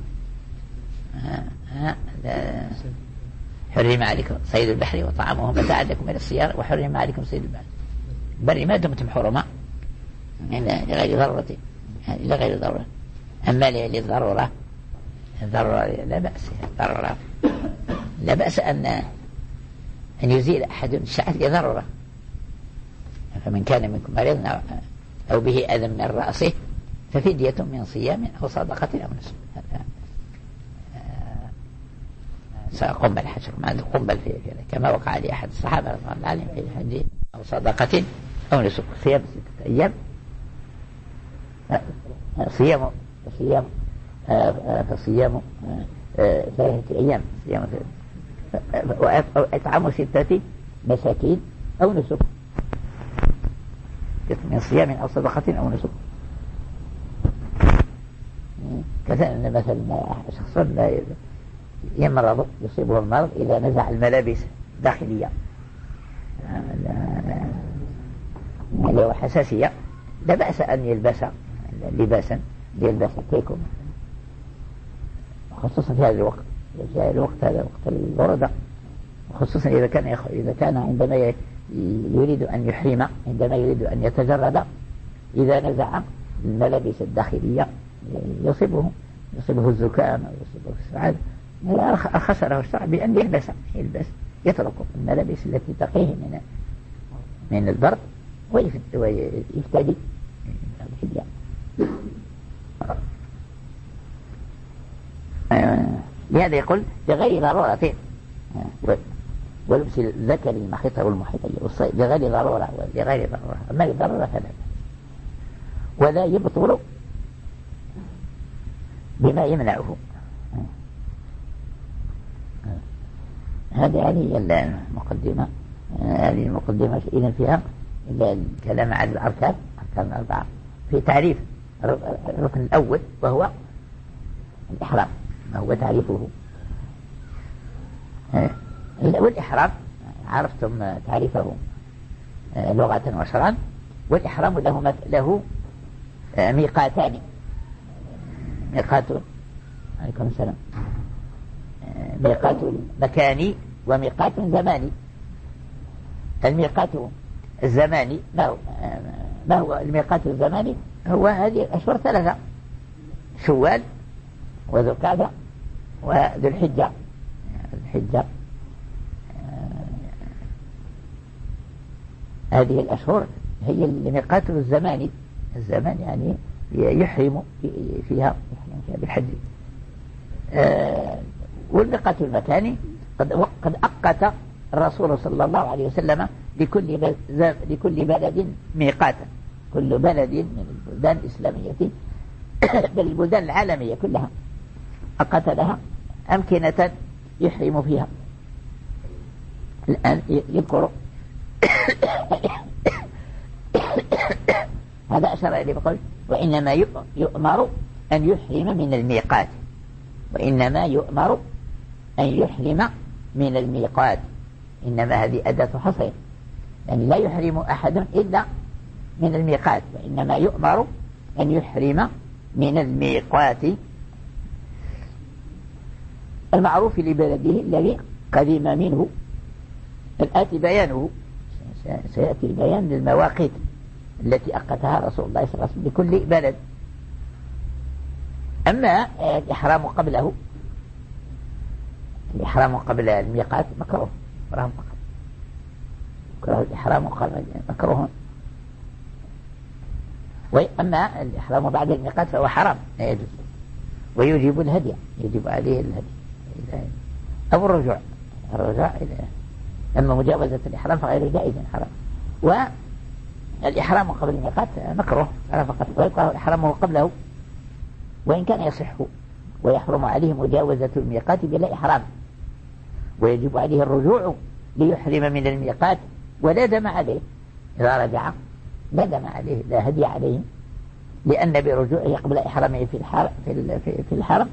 حرم عليكم صيد البحر وطعامه متاعا لكم إلى السيارة وحرم عليكم صيد البحر بري ما دمتم حرما لغير ضرورة لغير ضرورة. أما للضرورة الضرورة لا بأس ضرورة لا بأس أن أن يزيل أحد الشعث لضرورة. فمن كان منكم مريضا أو به أذى من رأسه ففدية من صيام أو صدقة أو نسك. سأقبل حشر ما قبل في كما وقع لأحد الصحابة رضي الله عنهم في حج أو صدقة أو نسك. صيام ستة أيام صيام صيام فصيام ثلاثة أيام صيام وإطعام ستة مساكين أو نسك من صيام أو صدقة أو نسك. كذا مثلا شخص يمرض يصيبه المرض إذا نزع الملابس الداخلية اللي هو حساسية لا بأس أن يلبس لباسا يلبس كيكم خصوصا في هذا الوقت في هذا الوقت هذا وقت البردة خصوصا إذا كان إذا كان عندما يريد أن يحرم عندما يريد أن يتجرد إذا نزع الملابس الداخلية يصيبه يصيبه الزكام أو يصيبه السعال. خسره الشرع بأن يلبس يلبس يترك الملابس التي تقيه من من البرد ويفتدي الفدية. لهذا يقول بغير ضرورة ولبس الذكر المخيطة والمحيطية والصيد بغير ضرورة بغير ضرورة أما الضرورة فلا ولا يبطل بما يمنعه. هذه هذه المقدمة هذه المقدمة إذن فيها الكلام عن الأركان أركان الأربعة في تعريف الركن الأول وهو الإحرام ما هو تعريفه. والإحرام عرفتم تعريفه لغة وشرعا. والإحرام له له ميقاتان ميقات عليكم السلام ميقات مكاني وميقات زماني. الميقات الزماني ما هو, ما هو الميقات الزماني هو هذه الأشهر ثلاثة شوال وذو القعدة وذو الحجة الحجة هذه الأشهر هي الميقات الزماني. الزمان يعني يحرم فيها يحرم فيها بالحج. آه والميقات المكاني قد قد أقت الرسول صلى الله عليه وسلم لكل لكل بلد ميقاتا. كل بلد من البلدان الإسلامية بل البلدان العالمية كلها أقت لها أمكنة يحرم فيها. الآن يذكر هذا أشار إليه بقول وإنما يؤمر أن يحرم من الميقات وإنما يؤمر أن يحرم من الميقات. إنما هذه أداة حصر يعني لا يحرم أحد إلا من الميقات وإنما يؤمر أن يحرم من الميقات المعروف لبلده الذي قدم منه. الآتي بيانه سيأتي البيان للمواقيت التي أقتها رسول الله صلى الله عليه وسلم لكل بلد. أما الإحرام قبله الإحرام قبل الميقات مكروه مكروه مكروه الإحرام قبل مكروه. وأما الإحرام بعد الميقات فهو حرام لا يجوز ويجب الهدي يجب عليه الهدي أو الرجوع الرجوع إلى أما مجاوزة الإحرام فغير جائز حرام. والإحرام قبل الميقات مكروه فقط ويبقى إحرامه قبله وإن كان يصح ويحرم عليه مجاوزة الميقات بلا إحرام ويجب عليه الرجوع ليحرم من الميقات ولا دم عليه إذا رجع لا دم عليه لا هدي عليه لأن برجوعه قبل إحرامه في الحرم في في الحرم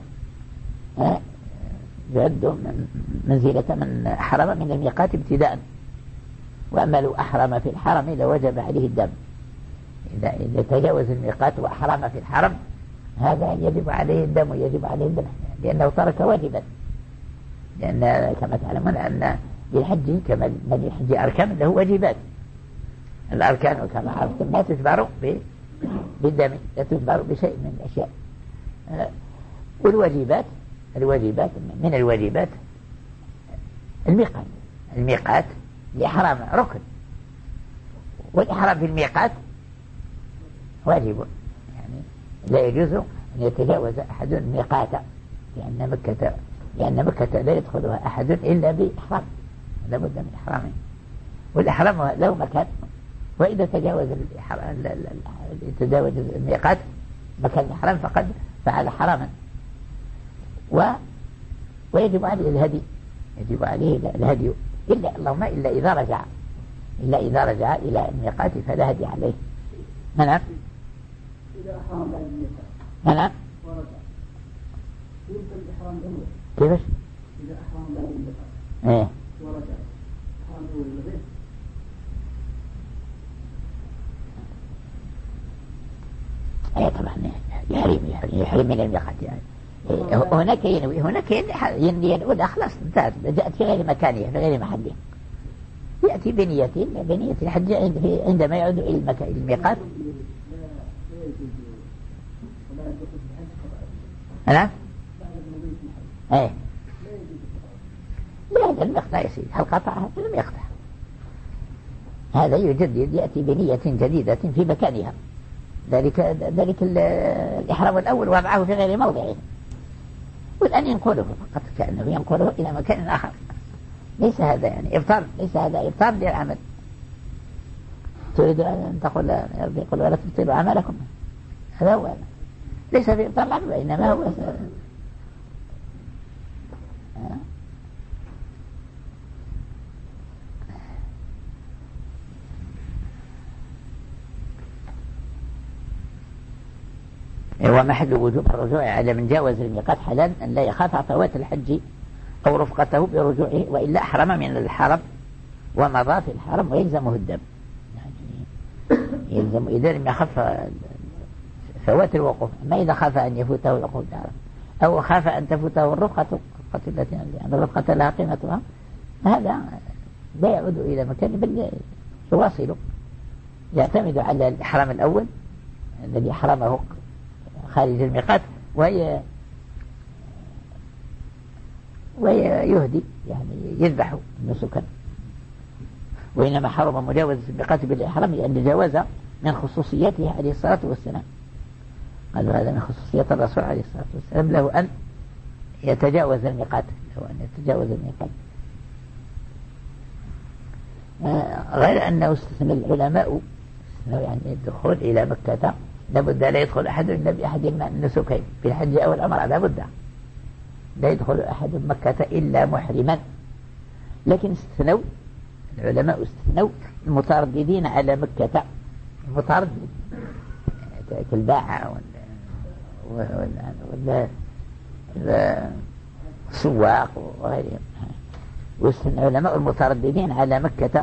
يعد منزلة من أحرم من الميقات ابتداء. وأما لو أحرم في الحرم لوجب عليه الدم. إذا إذا تجاوز الميقات وأحرم في الحرم هذا يجب عليه الدم ويجب عليه الدم لأنه ترك واجبا. لأن كما تعلمون أن للحج كما للحج أركان له واجبات. الأركان كما عرفتم لا تجبر بالدم لا تجبر بشيء من الأشياء. والواجبات الواجبات من الواجبات الميقات الميقات الإحرام ركن والإحرام في الميقات واجب يعني لا يجوز أن يتجاوز أحد الميقات، لأن مكة لأن مكة لا يدخلها أحد إلا بإحرام، لا بد من إحرامه، والإحرام له مكان، وإذا تجاوز تجاوز الميقات مكان الإحرام فقد فعل حراما. و ويجب عليه الهدي، يجب عليه الهدي إلا اللهم إلا إذا رجع إلا إذا رجع إلى الميقات فلا هدي عليه. نعم. إذا أحرم بعد الميقات. نعم. ورجع. يمكن الإحرام الأول. كيفش؟ إذا أحرم بعد الميقات. إيه. ورجع. إحرام الأول لغير. إيه طبعا يحرم يحرم يحرم من الميقات يعني. هناك ينوي هناك ينوي الأولى خلاص انتهت، جاءت في غير مكانها في غير محلها، يأتي بنية بنية الحج عندما يعود إلى المكان الميقات. نعم. ايه لا هذا المقطع يا سيدي، هل قطع هذا لم يقطع، هذا يجدد يأتي بنية جديدة في مكانها، ذلك ذلك الإحرام الأول وضعه في غير موضعه، والآن ينقله فقط كأنه ينقله إلى مكان آخر، ليس هذا يعني إبطال، ليس هذا إبطال للعمل. تريد أن تقول يقول ولا تبطلوا عملكم، هذا هو، ليس في إبطال العمل إنما هو هو محل وجوب الرجوع على من جاوز الميقات حلال أن لا يخاف فوات الحج أو رفقته برجوعه، وإلا أحرم من الحرم ومضى في الحرم ويلزمه الدم، يعني يلزم إذا لم يخاف فوات الوقوف. ما إذا خاف أن يفوته الوقوف العرب أو خاف أن تفوته الرفقة التي يعني الرفقة لها قيمتها، هذا لا يعود إلى مكان بل يواصل، يعتمد على الإحرام الأول الذي أحرمه خارج الميقات وهي ويهدي يعني يذبح نسكا، وإنما حرم مجاوز الميقات بالإحرام لأن جواز من خصوصياته عليه الصلاة والسلام، قالوا هذا من خصوصيات الرسول عليه الصلاة والسلام له أن يتجاوز الميقات، له أن يتجاوز الميقات. آه غير أنه استثنى العلماء استثنى يعني الدخول إلى مكة لابد لا يدخل أحد إلا بأحد النسكين في الحج أو العمرة، لابد لا يدخل أحد مكة إلا محرما، لكن استثنوا العلماء استثنوا المترددين على مكة، المتردد كالباعة والسواق وغيرهم، واستثنى العلماء المترددين على مكة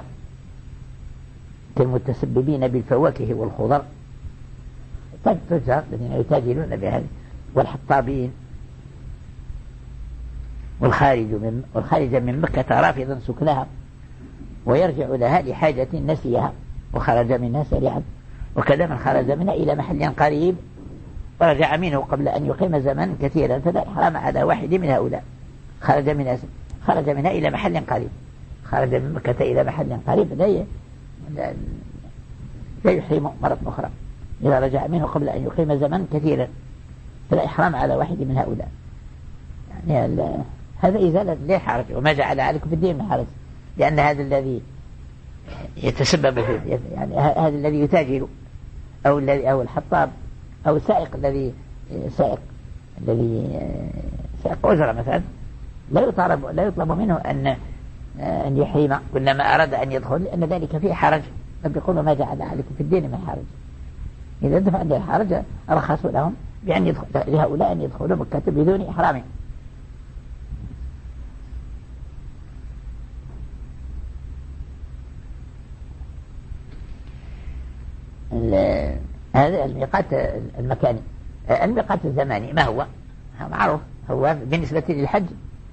كالمتسببين بالفواكه والخضر تجار الذين يتاجرون بهذا، والحطابين، والخارج من والخارج من مكة رافضا سكنها ويرجع لها لحاجة نسيها وخرج منها سريعا، وكذا من خرج منها إلى محل قريب ورجع منه قبل أن يقيم زمنا كثيرا فلا إحرام على واحد من هؤلاء. خرج منها خرج منها إلى محل قريب، خرج من مكة إلى محل قريب لا لا يحرم مرة أخرى إذا رجع منه قبل أن يقيم زمنا كثيرا فلا إحرام على واحد من هؤلاء. يعني هذا إزالة لا حرج، وما جعل عليكم في الدين من حرج، لأن هذا الذي يتسبب في يعني هذا الذي يتاجر أو الذي أو الحطاب أو السائق الذي سائق الذي سائق أجرة مثلا لا يطالب لا يطلب منه أن أن يحرم كلما أراد أن يدخل، لأن ذلك فيه حرج، فبيقولوا ما جعل عليكم في الدين من حرج. إذا دفع عند الحرج رخصوا لهم بأن يدخل لهؤلاء أن يدخلوا مكة بدون إحرام. هذا الميقات المكاني. الميقات الزماني ما هو؟ معروف، هو بالنسبة للحج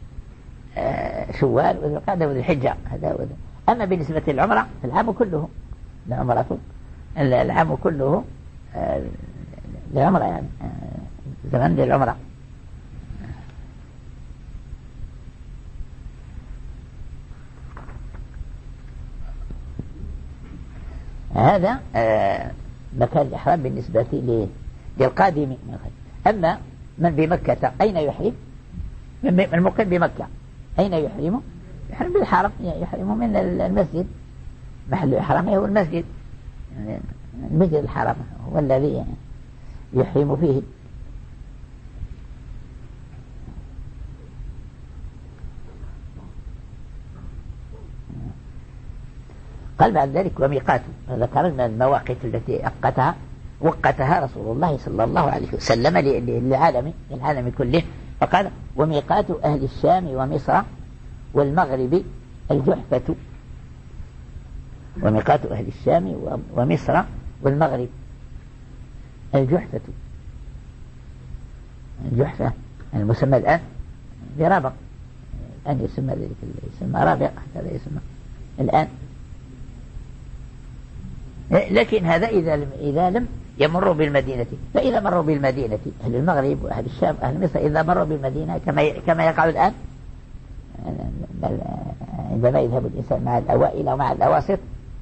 شوال وذي القعدة وذي الحجة، هذا هو. أما بالنسبة للعمرة العام كله، العمرة العام كله العمرة يعني زمان للعمرة. هذا مكان الإحرام بالنسبة للقادم من خارج. أما من بمكة أين يحرم؟ من المقيم بمكة أين يحرم؟ يحرم بالحرم، يحرم من المسجد، محل إحرامه هو المسجد، المسجد الحرام هو الذي يحرم فيه. قال بعد ذلك وميقاته، ذكر من المواقيت التي أقتها وقتها رسول الله صلى الله عليه وسلم للعالم للعالم كله، فقال وميقات أهل الشام ومصر والمغرب الجحفة. وميقات أهل الشام ومصر والمغرب الجحفة. الجحفة المسمى الآن برابغ، الآن يسمى ذلك يسمى رابغ، هذا يسمى الآن. لكن هذا إذا لم إذا لم يمروا بالمدينة. فإذا مروا بالمدينة أهل المغرب وأهل الشام أهل مصر إذا مروا بالمدينة كما كما يقع الآن عندما يذهب الإنسان مع الأوائل أو مع الأواسط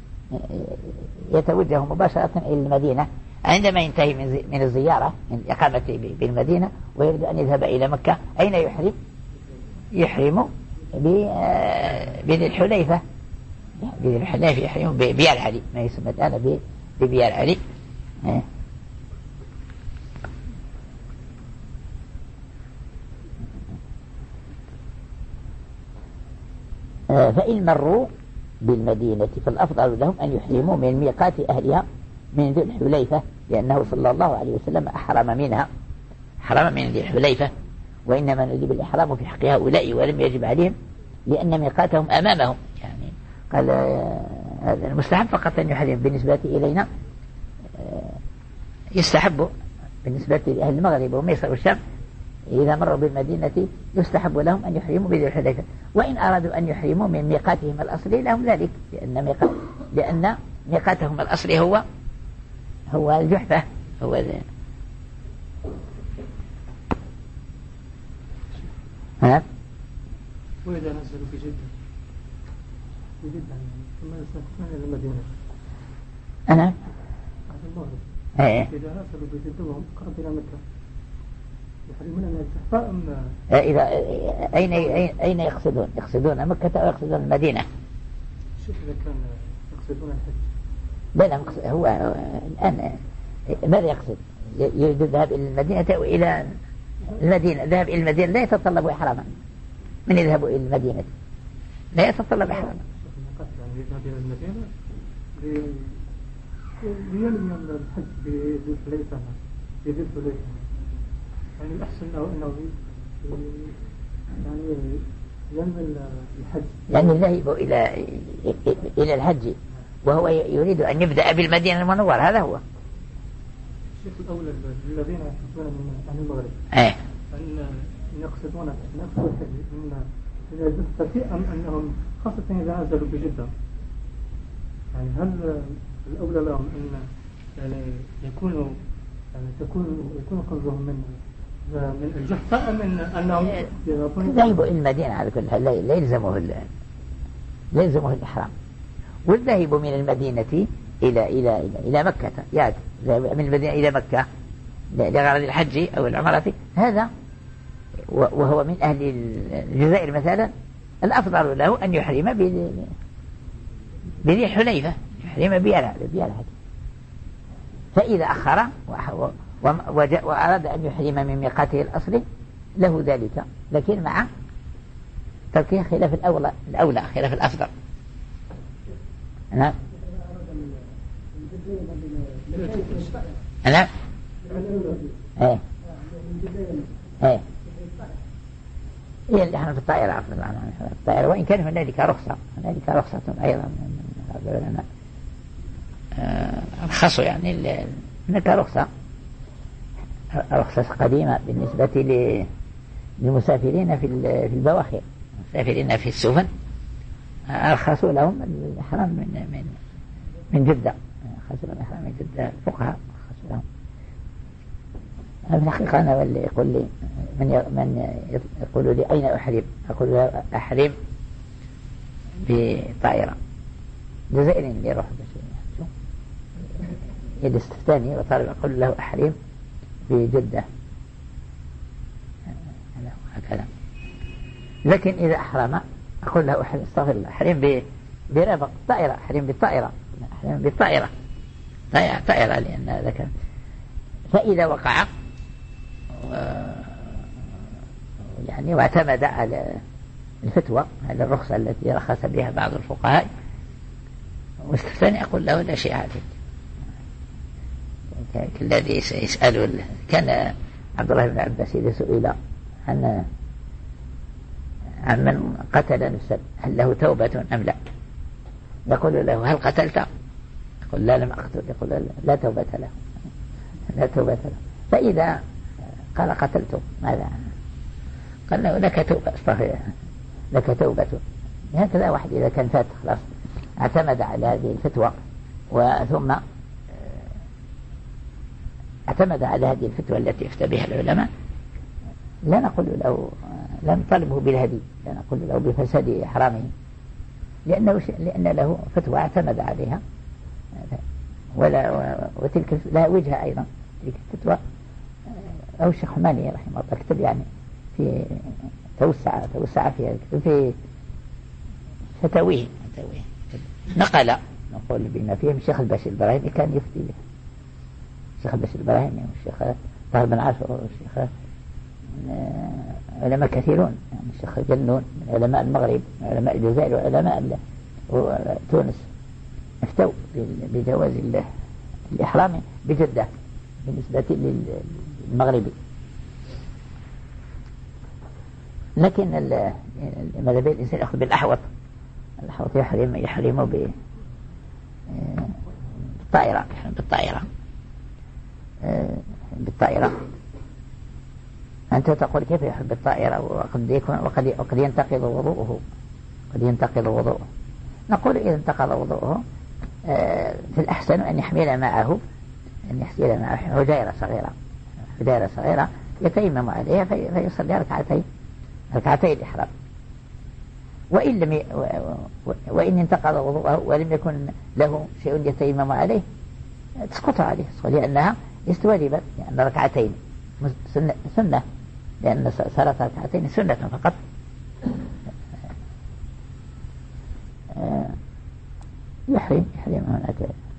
يتوجه مباشرة إلى المدينة عندما ينتهي من الزيارة من إقامته بالمدينة ويريد أن يذهب إلى مكة. أين يحرم؟ يحرم بذي الحليفة. بذي الحليفة يحرم ببيار علي، ما يسمى الآن ببيار علي. فإن مروا بالمدينة فالأفضل لهم أن يحرموا من ميقات أهلها من ذي الحليفة، لأنه صلى الله عليه وسلم أحرم منها، حرم من ذي الحليفة، وإنما نجب الإحرام في حق هؤلاء ولم يجب عليهم لأن ميقاتهم أمامهم. يعني قال المستحب فقط أن يحرم. بالنسبة إلينا يستحب بالنسبة لأهل المغرب ومصر والشام إذا مروا بالمدينة يستحب لهم أن يحرموا بذي الحليفة، وإن أرادوا أن يحرموا من ميقاتهم الأصلي لهم ذلك، لأن ميقات لأن ميقاتهم الأصلي هو هو الجحفة هو ذلك. ها؟ وإذا نزلوا في جدة في جدة ثم يسافرون إلى المدينة أنا بعد المغرب إيه إذا نزلوا في جدة وهم قرب إلى مكة يحرمون أن الجحفة أم إذا أين أين يقصدون؟ يقصدون مكة أو يقصدون المدينة؟ شوف إذا كان يقصدون الحج. لا لا مقصد هو الآن ماذا يقصد؟ يريد الذهاب إلى المدينة أو إلى المدينة؟ الذهاب إلى المدينة لا يتطلب إحراما. من يذهب إلى المدينة لا يتطلب إحراما. يعني يذهب إلى المدينة لينوي الحج بذي الحليفة بذي الحليفة. يعني الأحسن أنه يعني ينوي الحج. يعني الذهاب إلى إلى الحج وهو يريد أن يبدأ بالمدينة المنورة، هذا هو. الشيخ الأولى الذين يحجون من أهل المغرب إيه أن يقصدون أن يقصدوا الحج من إذا جثة أم أنهم خاصة إذا نزلوا بجدة. يعني هل الأولى لهم أن يعني يكونوا يعني تكون يكون قصدهم من من الجحفة أم أن أنهم ذهبوا إلى المدينة على كل حال لا يلزمه لا يلزمه الإحرام. والذهب من المدينة إلى إلى إلى إلى مكة يعني من المدينة إلى مكة لغرض الحج أو العمرة هذا وهو من أهل الجزائر مثلا الأفضل له أن يحرم بذي الحليفة، يحرم بيار الحج. فإذا أخر وأراد أن يحرم من ميقاته الأصلي له ذلك، لكن مع تركه خلاف الأولى الأولى خلاف الأفضل. نعم نعم ايه ايه هي اللي احنا في الطائرة عفوا في الطائرة، وإن كان هنالك رخصة هنالك رخصة أيضا من هذا العلماء رخصوا يعني هناك رخصة رخصة قديمة بالنسبة للمسافرين في في البواخر، المسافرين في السفن أرخصوا لهم الإحرام من من من جدة، أرخصوا لهم الإحرام من جدة فقهاء أرخصوا لهم. في الحقيقة أنا واللي يقول لي من من يقول لي أين أحرم؟ أقول له أحرم بطائرة جزائري اللي يروح يد استفتاني وطالب أقول له أحرم بجدة هكذا. لكن إذا أحرم أقول له استغفر الله، أحرم برابط طائرة، أحرم بالطائرة، أحرم بالطائرة طائرة لأن هذا كان. فإذا وقع يعني واعتمد على الفتوى، على الرخصة التي رخص بها بعض الفقهاء واستفتاني، أقول له لا شيء عليك. الذي يسأل كان عبد الله بن عباس إذا سئل عن عن من قتل نفسا هل له توبة أم لا، يقول له هل قتلت؟ يقول لا لم أقتل، يقول لا توبة له، لا توبة له. فإذا قال قتلت ماذا؟ قال له لك توبة، استغفر لك توبة. هكذا واحد إذا كان فات خلاص اعتمد على هذه الفتوى وثم اعتمد على هذه الفتوى التي افتى بها العلماء، لا نقول له، لا نطالبه بالهدي، لا نقول له بفساد إحرامه، لأنه لأن له فتوى اعتمد عليها، ولا وتلك لها وجهة أيضا. تلك الفتوى أو الشيخ حماني رحمه الله كتب يعني في توسع توسع فيها في فتاويه نقل نقول بما فيهم الشيخ البشير البراهيمي كان يفتي به، الشيخ البشير البراهيمي والشيخ طاهر بن عاشور والشيخ علماء كثيرون، يعني الشيخ جنون من علماء المغرب من علماء الجزائر وعلماء تونس افتوا بجواز الإحرام بجدة بالنسبة للمغربي. لكن ماذا بين الإنسان يأخذ بالأحوط، الأحوط يحرم يحرمه بالطائرة، يحرم بالطائرة بالطائرة. أنت تقول كيف يحرم بالطائرة وقد يكون وقد وقد ينتقض وضوءه، قد ينتقض وضوءه. نقول إذا انتقض وضوءه في الأحسن أن يحمل معه أن يحمل معه حجيرة صغيرة، حجيرة صغيرة يتيمم عليها فيصلي ركعتين ركعتي الإحرام. وإن لم ي... وإن انتقض وضوءه ولم يكن له شيء يتيمم عليه تسقط عليه، لأنها استوجبت، لأن ركعتين سنة, سنة لأن صلاة ركعتين سنة فقط. يحرم يحرم هناك،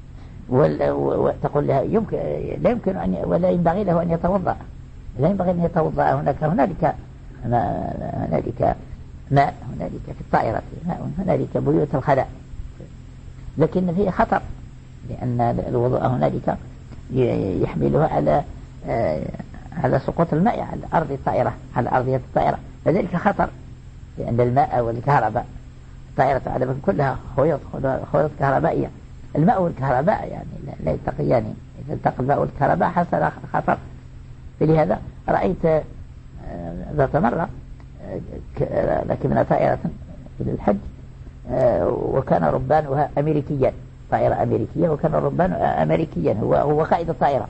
وتقول لها يمكن لا يمكن أن ولا ينبغي له أن يتوضأ، لا ينبغي أن يتوضأ. هناك هنالك هنالك ماء، هنالك في الطائرة ماء، هنالك بيوت الخلاء، لكن فيه خطر لأن الوضوء هنالك يحملها على على سقوط الماء على أرض الطائرة، على أرضية الطائرة، لذلك خطر، لأن الماء والكهرباء الطائرة على كلها خيوط خيوط كهربائية. الماء والكهرباء يعني لا يلتقيان، إذا التقى الماء والكهرباء حصل خطر. فلهذا رأيت ذات مرة ركبنا طائرة إلى الحج وكان ربانها أمريكيا، طائرة أمريكية وكان الربان أمريكيا، هو هو قائد الطائرة،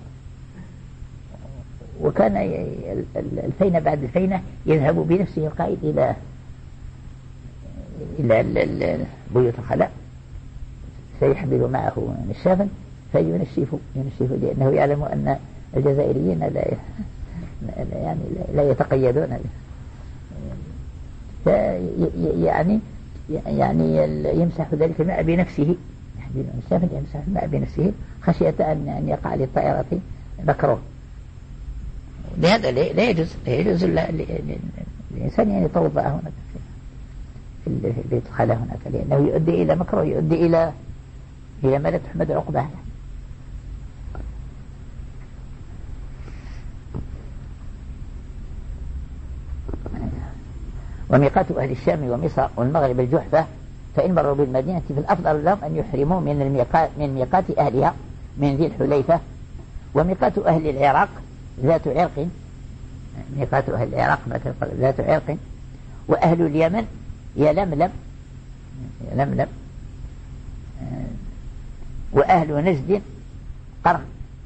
وكان الفينة بعد الفينة يذهب بنفسه القائد إلى إلى بيوت الخلاء فيحمل معه نشافا فينشف ينشف لأنه يعلم أن الجزائريين لا يعني لا يتقيدون، يعني يعني يمسح ذلك الماء بنفسه، يحمل نشافا يمسح الماء بنفسه خشية أن يقع للطائرة مكروه. لهذا لا يجوز لا يجوز الإنسان يعني يتوضأ هناك في بيت الخلاء هناك، لأنه يؤدي إلى مكروه، يؤدي إلى إلى ما لا تحمد عقباه. وميقات أهل الشام ومصر والمغرب الجحفة، فإن مروا بالمدينة فالأفضل لهم أن يحرموا من الميقات من ميقات أهلها من ذي الحليفة. وميقات أهل العراق ذات عرق، ميقات أهل العراق ذات عرق. وأهل اليمن يلملم يلملم وأهل نجد قرن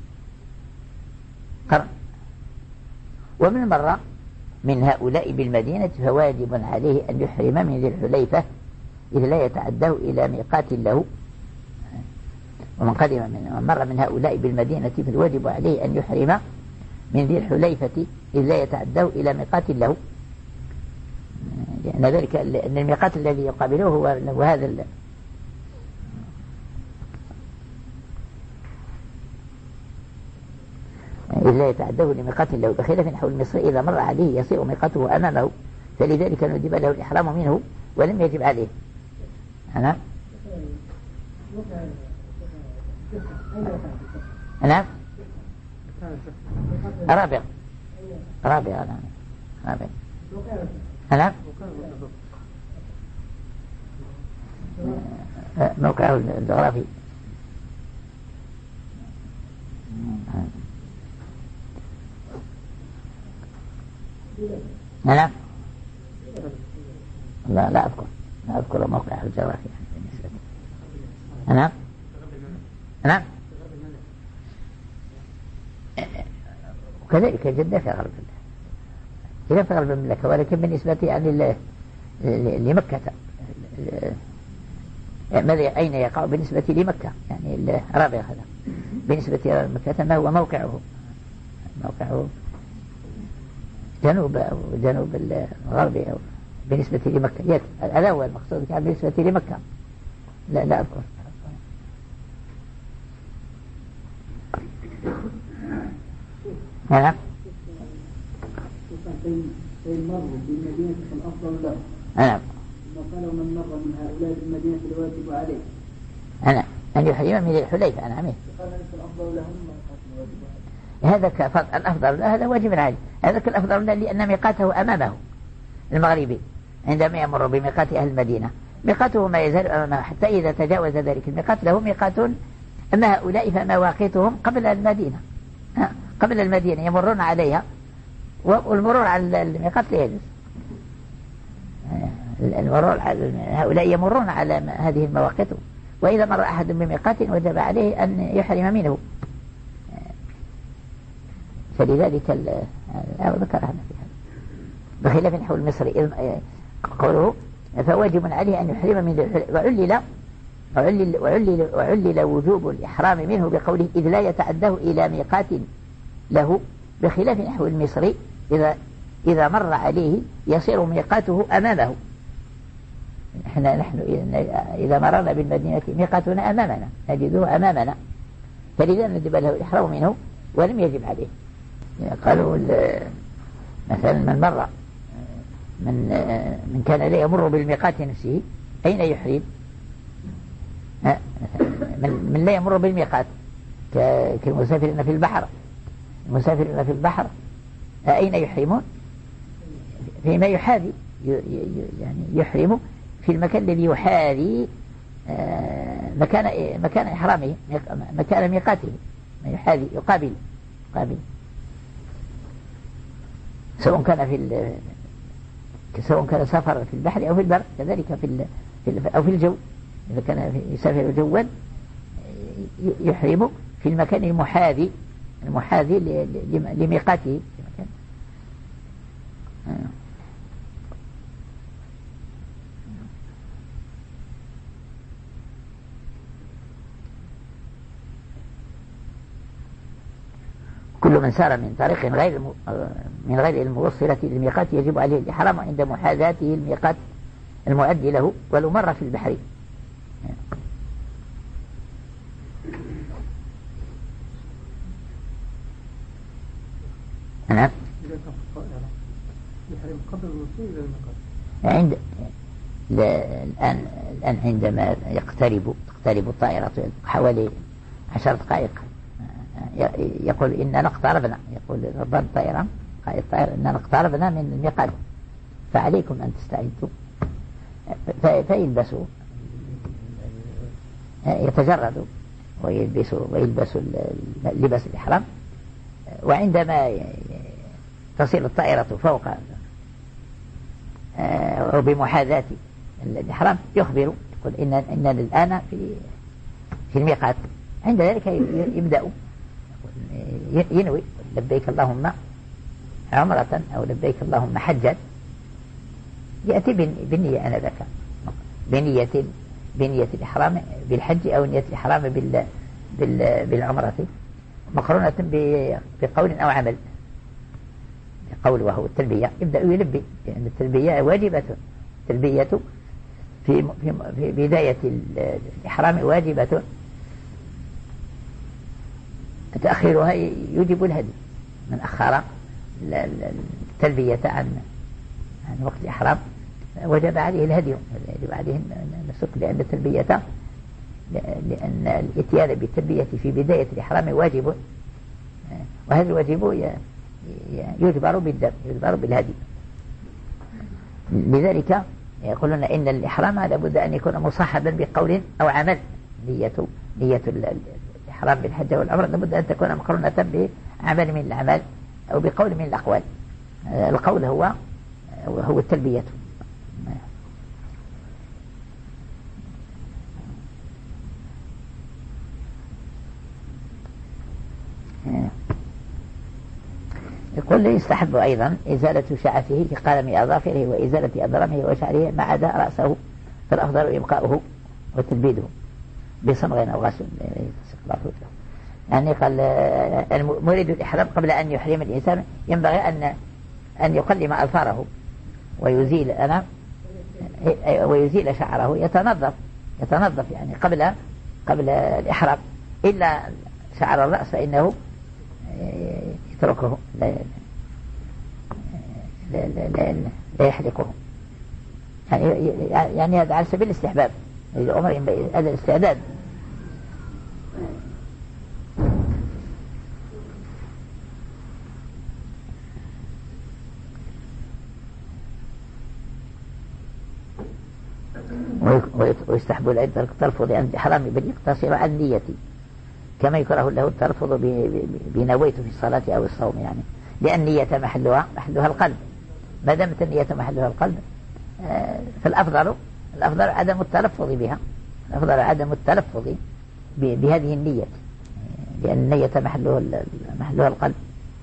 قرن. ومن مر من هؤلاء بالمدينة فواجب عليه أن يحرم من ذي الحليفة إذ لا يتعداه إلى ميقات له. ومن قدم من من مر من هؤلاء بالمدينة فالواجب عليه أن يحرم من ذي الحليفة إذ لا يتعدوا إلى ميقات له، لأن ذلك أن الميقات الذي يقابله هو هذا ال... إذ لا يتعدوا لميقات له، بخلاف نحو المصري إذا مر عليه يصير ميقاته أمامه، فلذلك ندب له الإحرام منه ولم يجب عليه. أنا نعم رابع رابع أنا رابع أنا موقعه الجغرافي أنا لا لا أذكر لا أذكر موقعه الجغرافي بالنسبة لي. أنا أنا وكذلك جدة في غرب الله في غرب المملكة، ولكن بالنسبة يعني لمكة ماذا أين يقع بالنسبة لمكة؟ يعني الرابع هذا بالنسبة لمكة ما هو موقعه؟ موقعه جنوب أو جنوب الغربي أو بالنسبة لمكة، هذا هو المقصود كان بالنسبة لمكة. لا لا أذكر. نعم. فإن مروا بالمدينة فالأفضل له. نعم. وقالوا من مر من هؤلاء بالمدينة الواجب عليه. أنا أن يحرم من الحليفة. أنا عمي. قال الأفضل لهم هذا كفضل الأفضل هذا واجب عليه، هذا الأفضل لأن ميقاته أمامه المغربي عندما يمر بميقات أهل المدينة، ميقاته ما يزال أمامه حتى إذا تجاوز ذلك الميقات له ميقات. أما هؤلاء فمواقيتهم قبل المدينة قبل المدينة يمرون عليها، والمرور على الميقات لا يجوز. المرور هؤلاء يمرون على هذه المواقيت، وإذا مر أحد بميقات وجب عليه أن يحرم منه، فلذلك ذكر هذا في هذا بخلاف نحو المصري قوله فواجب عليه أن يحرم من وعلل وعلل, وعلل, وعلل وجوب الإحرام منه بقوله إذ لا يتعده إلى ميقات له، بخلاف نحو المصري إذا إذا مر عليه يصير ميقاته أمامه. إحنا نحن إذا مررنا بالمدينة ميقاتنا أمامنا نجده أمامنا، فلذا ندب له الإحرام منه ولم يجب عليه. قالوا مثلا من مر من من كان لا يمر بالميقات نفسه أين يحرم؟ من, من لا يمر بالميقات كالمسافرين في البحر، المسافرين في البحر أين يحرمون؟ فيما يحاذي، يعني يحرم في المكان الذي يحاذي مكان مكان إحرامه، مكان ميقاته، ما يحاذي يقابل يقابل سواء كان في سواء كان سافر في البحر أو في البر، كذلك في أو في الجو، إذا كان يسافر جوا يحرم في المكان المحاذي المحاذي لميقاته. كل من سار من طريق غير من غير الموصلة للميقات يجب عليه الإحرام عند محاذاته الميقات المؤدي له ولو مر في البحر. نعم. يحرم قبل الوصول إلى الميقات. عند الآن الآن عندما يقترب تقترب الطائرة حوالي عشر دقائق يقول إننا اقتربنا، يقول ربان الطائرة قائد الطائرة إننا اقتربنا من الميقات، فعليكم أن تستعدوا فيلبسوا يتجردوا ويلبسوا ويلبسوا لباس الإحرام، وعندما تصل الطائرة فوق أو بمحاذاة الإحرام يخبر يقول إن إننا الآن في في الميقات. عند ذلك يبدأ ينوي لبيك اللهم عمرة أو لبيك اللهم حجا، يأتي بالنية أنا ذاك بنية بنية الإحرام بالحج أو نية الإحرام بال بالعمرة مقرونة بقول أو عمل، قول وهو التلبية يبدأ يلبي، لأن التلبية واجبة. التلبية في في بداية الإحرام واجبة، تأخيرها يوجب الهدي. من أخر التلبية عن عن وقت الإحرام وجب عليه الهدي، يجب عليه النسك، لأن التلبية لأن الإتيان بالتلبية في بداية الإحرام واجب، وهذا الواجب يجبر بالدم، يجبر بالهدي. لذلك يقولون إن الإحرام لابد أن يكون مصاحبا بقول أو عمل. نية نية الإحرام بالحج والعمرة لابد أن تكون مقرونة بعمل من الأعمال أو بقول من الأقوال. القول هو هو التلبية. يقول يستحب أيضا إزالة شعثه في قلم أظافره وإزالة أضرامه وشعره ما عدا رأسه، فالأفضل إبقاؤه وتلبيده بصمغ أو غسل. يعني قال المريد الإحرام قبل أن يحرم الإنسان ينبغي أن أن يقلم أظفاره ويزيل أنا ويزيل شعره، يتنظف يتنظف يعني قبل قبل الإحرام، إلا شعر الرأس فإنه يتركه لا لا لا, لا, لا يحلقه، يعني يعني هذا على سبيل الاستحباب، هذا الاستعداد. ويستحب له التلفظ عند الإحرام بل يقتصر عن نيتي، كما يكره له التلفظ بنويت في الصلاة أو الصوم، يعني لأن النية محلها محلها القلب. ما دامت النية محلها القلب فالأفضل الأفضل عدم التلفظ بها، الأفضل عدم التلفظ بهذه النية، لأن النية محلها محلها القلب.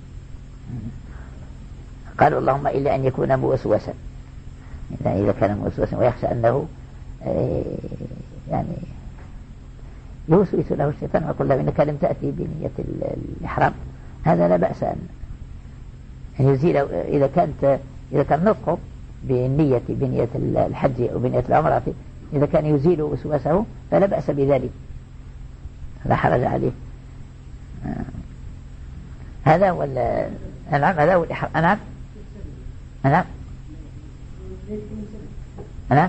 قالوا اللهم إلا أن يكون موسوسا، إذا كان موسوسا ويخشى أنه يعني يوسوس له الشيطان ويقول له إنك لم تأتي بنية الإحرام، هذا لا بأس أن يزيل. إذا كانت إذا كان نطق بنية بنية الحج أو بنية العمرة، إذا كان يزيل وسوسه فلا بأس بذلك، لا حرج عليه. هذا هو الأنعام، هذا هو الإحرام. أنعم أنعم أنعم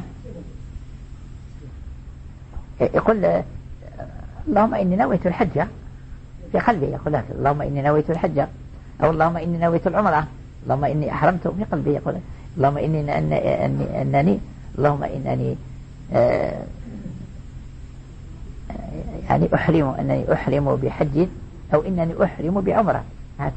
يقول اللهم إني نويت الحج في قلبي، يقول اللهم إني نويت الحج، أو اللهم إني نويت العمرة، اللهم إني أحرمت في قلبي، يقول اللهم إني أنني, أنني اللهم إنني آه يعني أحرم أنني أحرم بحج أو إنني أحرم بعمرة. هذا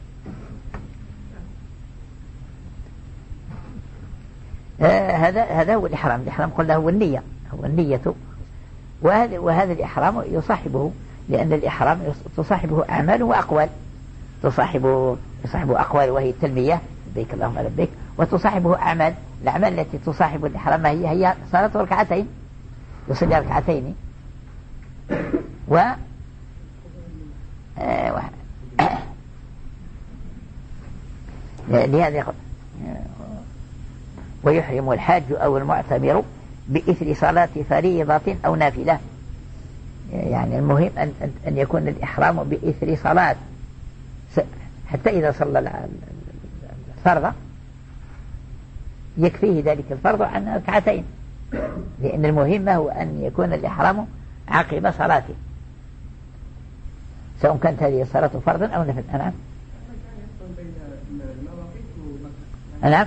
آه هذا هذا هو الإحرام. الإحرام قلنا هو النية، هو النية، وهذا وهذا الإحرام يصاحبه، لأن الإحرام تصاحبه أعمال وأقوال، تصاحبه تصاحبه أقوال وهي التلبية لبيك اللهم لبيك، وتصاحبه أعمال. الأعمال التي تصاحب الإحرام هي هي صلاة ركعتين، يصلي ركعتين و آه لهذا يقول ويحرم الحاج أو المعتمر بإثر صلاة فريضة أو نافلة. يعني المهم أن أن يكون الإحرام بإثر صلاة، حتى إذا صلى الفرض يكفيه ذلك الفرض عن ركعتين، لأن المهم هو أن يكون الإحرام عقب صلاته، سواء كانت هذه الصلاة فرضا أو نفل. نعم نعم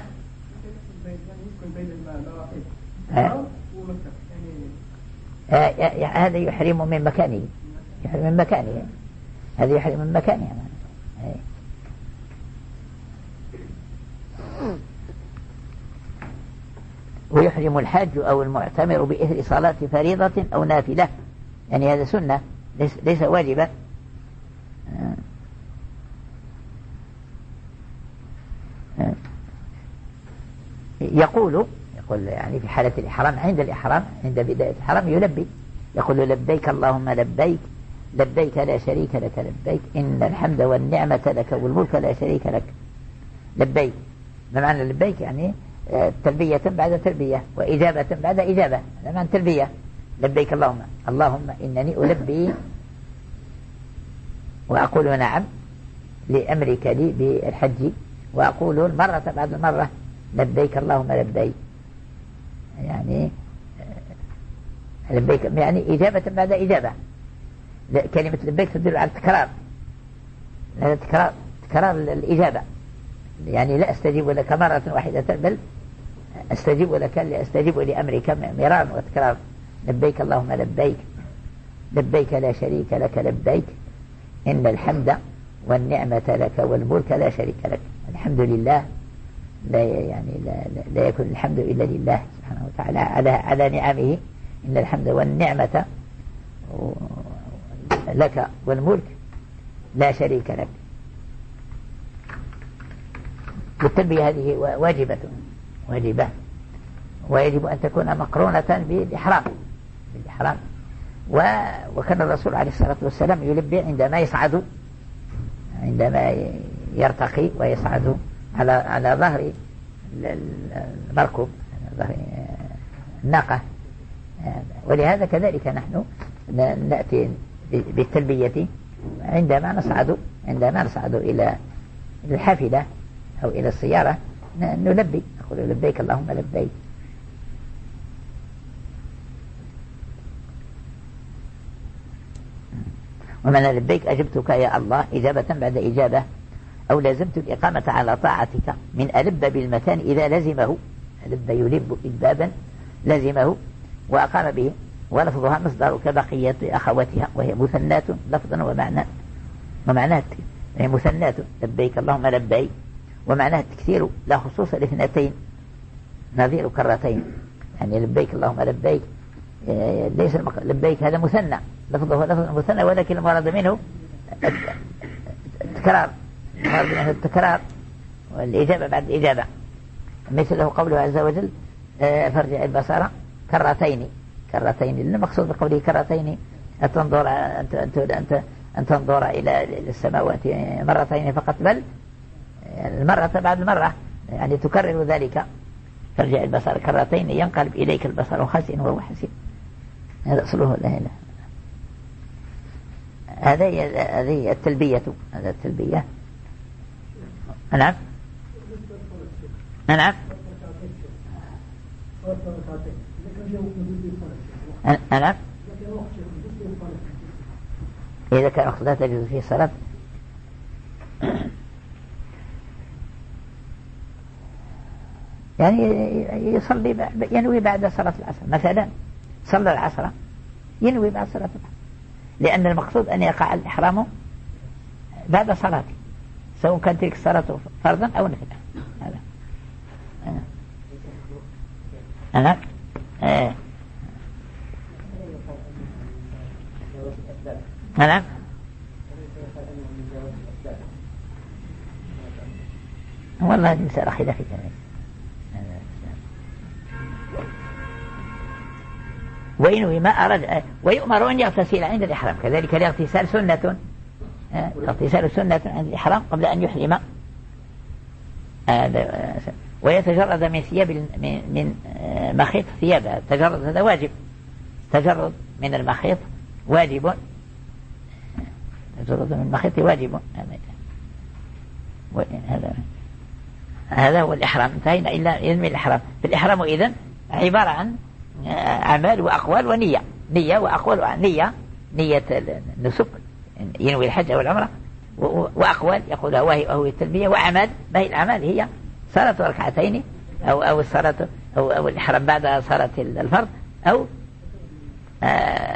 آه هذا يحرم من مكانه، يحرم من مكانه، هذا يحرم من مكانه. آه. ويحرم الحاج أو المعتمر بإثر صلاة فريضة أو نافلة، يعني هذا سنة ليس, ليس واجبا. آه. آه. يقول يقول يعني في حالة الإحرام، عند الإحرام عند بداية الإحرام يلبي، يقول لبيك اللهم لبيك لبيك لا شريك لك لبيك إن الحمد والنعمة لك والملك لا شريك لك لبيك. ما معنى لبيك؟ يعني تلبية بعد تلبية وإجابة بعد إجابة، هذا معنى تلبية. لبيك اللهم، اللهم إنني ألبي وأقول نعم لأمرك لي بالحج، وأقول المرة بعد المرة لبيك اللهم لبيك. يعني لبيك يعني إجابة بعد إجابة. كلمة لبيك تدل على التكرار، تكرار تكرار الإجابة، يعني لا أستجيب لك مرة واحدة بل أستجيب لك لأستجيب لأمرك مرارا وتكرار. لبيك اللهم لبيك، لبيك لا شريك لك لبيك، إن الحمد والنعمة لك والملك لا شريك لك. الحمد لله، لا يعني لا, لا, لا يكون الحمد إلا لله سبحانه وتعالى على على نعمه. إن الحمد والنعمة لك والملك لا شريك لك. والتلبية هذه واجبة واجبة ويجب أن تكون مقرونة بالإحرام بالإحرام وكان الرسول عليه الصلاة والسلام يلبي عندما يصعد عندما يرتقي ويصعد على على ظهر المركب، ظهر الناقة. ولهذا كذلك نحن نأتي بالتلبية عندما نصعد عندما نصعد إلى الحافلة أو إلى السيارة، نلبي، نقول لبيك اللهم لبيك. ومن لبيك أجبتك يا الله إجابة بعد إجابة، أو لازمت الإقامة على طاعتك من ألب بالمكان إذا لزمه. ألب يلب إلبابا لزمه وأقام به، ولفظها مصدر كبقية أخواتها، وهي مثنات لفظا ومعنى ومعناه هي مثنات. لبيك اللهم لبيك ومعناه التكثير لا خصوص الاثنتين، نظير كرتين. يعني لبيك اللهم لبيك ليس المق... لبيك هذا مثنى، لفظه لفظ مثنى، ولكن المراد منه التكرار، المراد منه التكرار والإجابة بعد الإجابة. مثله قوله عز وجل فارجع البصر كرتين كرتين. المقصود بقوله كرتين أن تنظر أنت أنت أنت أن تنظر إلى السماوات مرتين فقط، بل المرة بعد المرة، يعني تكرر ذلك. فارجع البصر كرتين ينقلب إليك البصر خاسئا وهو حسين. هذا أصله لا إله. هذه هذه التلبية، هذا التلبية. نعم نعم نعم. إذا كان وقت لا تجوز فيه الصلاة يعني يصلي ينوي بعد صلاة العصر، مثلا صلى العصر ينوي بعد صلاة العصر، لأن المقصود أن يقع الإحرام بعد صلاته، سواء كان تلك الصلاة فرضا أو نفلا. هذا أنا أنا أنا والله هذه مسألة خلافية. وينوي ما أراد، ويؤمر أن يغتسل عند الإحرام، كذلك الاغتسال سنة، الاغتسال سنة عند الإحرام قبل أن يحرم، ويتجرد من ثياب من مخيط ثيابها. تجرد هذا واجب، تجرد من المخيط واجب، تجرد من المخيط واجب. هذا هذا هو الإحرام. انتهينا إلا ينوي الإحرام. في الإحرام إذن عبارة عن أعمال وأقوال ونية، نية وأقوال. نية نية النسك، ينوي الحج أو العمرة، وأقوال يقولها وهي وهو التلبية، وأعمال ما هي الأعمال؟ هي صلاة ركعتين أو أو الصلاة أو أو الإحرام بعد صلاة الفرض، أو آه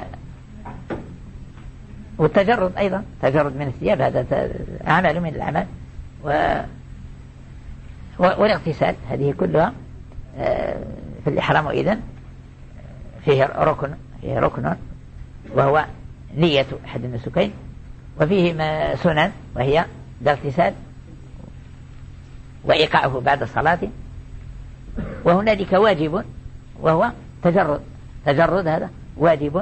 والتجرد أيضا، تجرد من الثياب، هذا أعمال من الأعمال. و والاغتسال هذه كلها آه في الإحرام إذن فيه ركن فيه ركن وهو نية أحد النسكين، وفيه سنن وهي الاغتسال وإيقاعه بعد الصلاة، وهنالك واجب وهو تجرد. تجرد هذا واجب،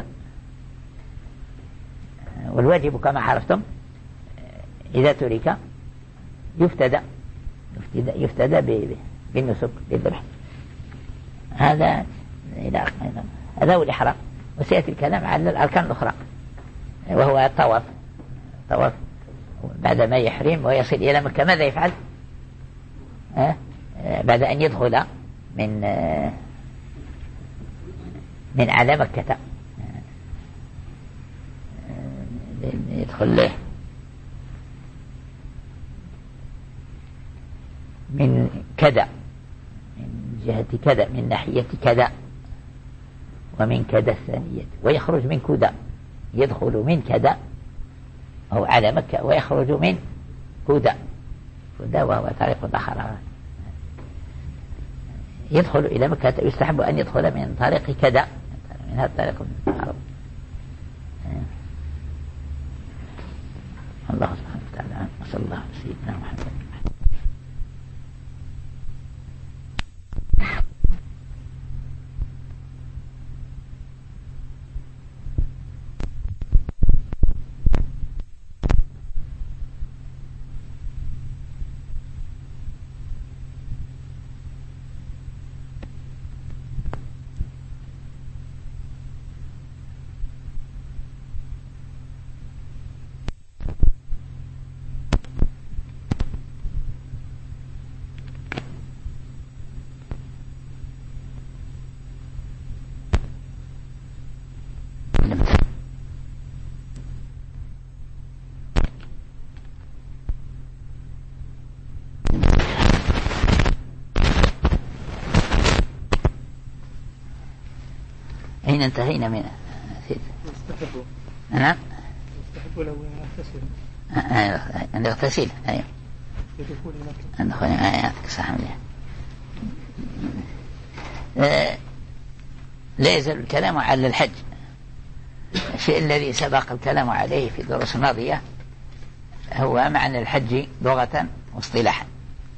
والواجب كما عرفتم إذا ترك يفتدى يفتدى بالنسك بالذبح. هذا إلى هذا هو الإحرام. وسيأتي الكلام على الأركان الأخرى وهو الطواف. الطواف بعد ما يحرم ويصل إلى مكة ماذا يفعل؟ أه؟ بعد أن يدخل من أه من على مكة أه يدخل له من كذا، من جهة كذا، من ناحية كذا، ومن كذا الثانية، ويخرج من كذا، يدخل من كذا أو على مكة ويخرج من كذا كذا وهو طريق آخر. يدخل إلى مكة يستحب أن يدخل من طريق كذا، من هذا الطريق المعروف. الله سبحانه وتعالى وصلى الله على سيدنا محمد. أين انتهينا من يستحب نعم يستحب له أن يغتسل أن يغتسل أيوه يدخل مكة أن يدخل آياتك صح عليه. آه لا يزال الكلام على الحج، الشيء الذي سبق الكلام عليه في دروس ماضية هو معنى الحج لغة واصطلاحا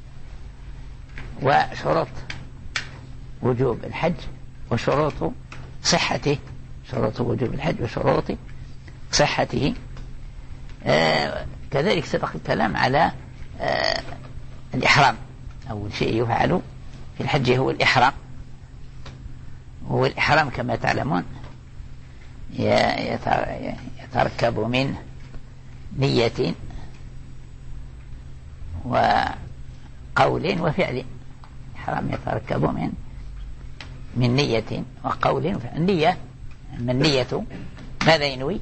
وشروط وجوب الحج وشروط صحته، شروط وجوب الحج وشروط صحته. آه كذلك سبق الكلام على آه الإحرام. أول شيء يفعل في الحج هو الإحرام، هو الإحرام كما تعلمون يتركب من نية وقول وفعل. الإحرام يتركب من من نية وقول وفعل. النية من النية ماذا ينوي؟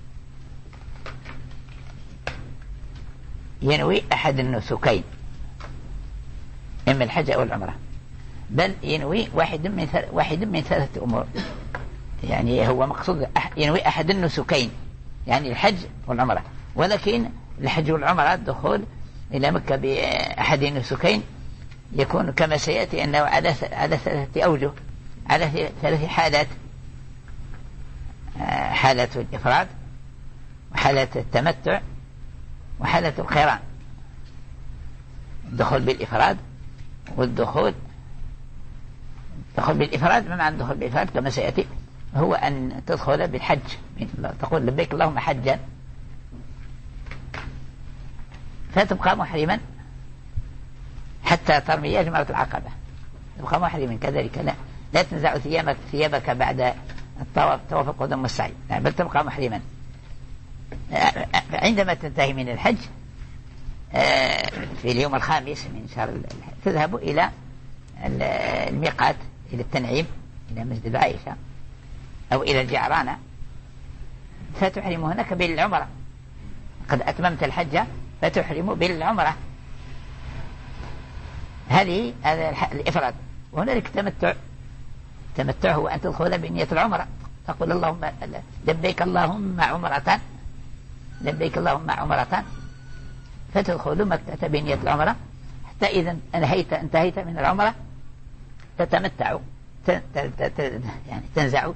ينوي أحد النسكين إما الحج أو العمرة، بل ينوي واحد من ثل... واحد من ثلاثة أمور. يعني هو مقصود ينوي أحد النسكين، يعني الحج والعمرة. ولكن الحج والعمرة الدخول إلى مكة بأحد النسكين يكون كما سيأتي أنه على على ثلاثة أوجه، على ثلاث حالات: حالة الإفراد وحالة التمتع وحالة القران. الدخول بالإفراد والدخول الدخول بالإفراد. ما معنى الدخول بالإفراد كما سيأتي؟ هو أن تدخل بالحج، تقول لبيك اللهم حجا، فتبقى محرما حتى ترمي جمرة العقبة، تبقى محرما كذلك. لا لا تنزع ثيابك ثيابك بعد الطواف طواف القدم والسعي، بل تبقى محرما. عندما تنتهي من الحج في اليوم الخامس من شهر تذهب إلى الميقات، إلى التنعيم، إلى مسجد عائشة أو إلى الجعرانة، فتحرم هناك بالعمرة. قد أتممت الحج فتحرم بالعمرة. هذه هذا الإفراد. وهناك تمتع. التمتع هو أن تدخل بنية العمرة، تقول اللهم لبيك اللهم عمرة، لبيك اللهم عمرة، فتدخل مكة بنية العمرة حتى إذا انهيت انتهيت من العمرة تتمتع، يعني تنزع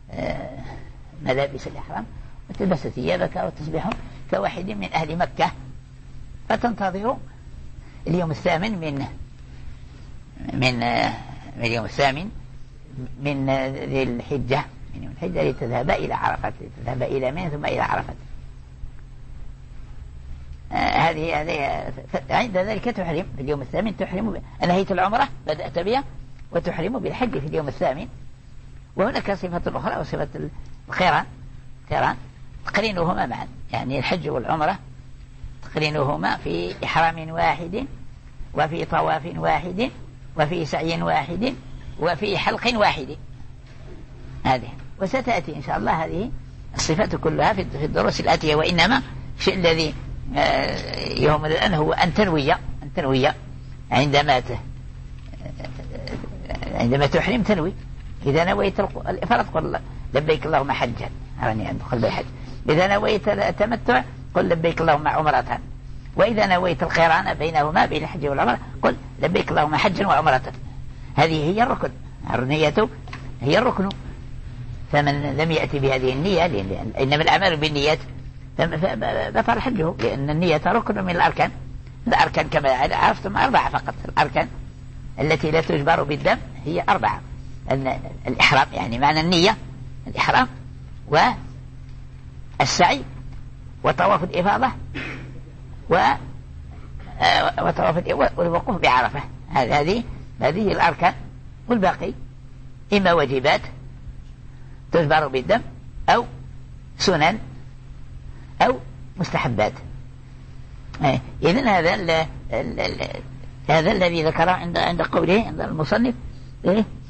ملابس الإحرام وتلبس ثيابك وتصبح كواحد من أهل مكة، فتنتظر اليوم الثامن من من اليوم الثامن من ذي الحجة، من يوم الحجة لتذهب إلى عرفة، تذهب إلى منى ثم إلى عرفة. آه هذه هذه هذه عند ذلك تحرم في اليوم الثامن، تحرم نهيت العمرة بدأت بها وتحرم بالحج في اليوم الثامن. وهناك صفة أخرى وصفة القران، قران تقرينهما معا، يعني الحج والعمرة تقرينهما في إحرام واحد وفي طواف واحد وفي سعي واحد وفي حلق واحد. هذه وستأتي إن شاء الله هذه الصفات كلها في الدروس الآتية. وإنما الشيء الذي يهم الآن هو أن تنوي أن تنوي عندما عندما تحرم تنوي. إذا نويت الإفراد قل لبيك اللهم حجا، يعني أن تدخل بالحج. إذا نويت التمتع قل لبيك اللهم عمرة. وإذا نويت القران بينهما بين الحج والعمرة قل لبيك اللهم حجا وعمرة. هذه هي الركن، النية هي الركن. فمن لم يأتي بهذه النية، لأن إنما الأعمال بالنيات، فبطل حجه، لأن النية ركن من الأركان. الأركان كما عرفتم أربعة فقط. الأركان التي لا تجبر بالدم هي أربعة. الإحرام يعني معنى النية، الإحرام والسعي وطواف الإفاضة وطواف والوقوف بعرفة. هذه هذه الأركان، والباقي إما واجبات تجبر بالدم أو سنن أو مستحبات. إذن هذا ال ال ال هذا الذي ذكره عند عند قوله عند المصنف إيه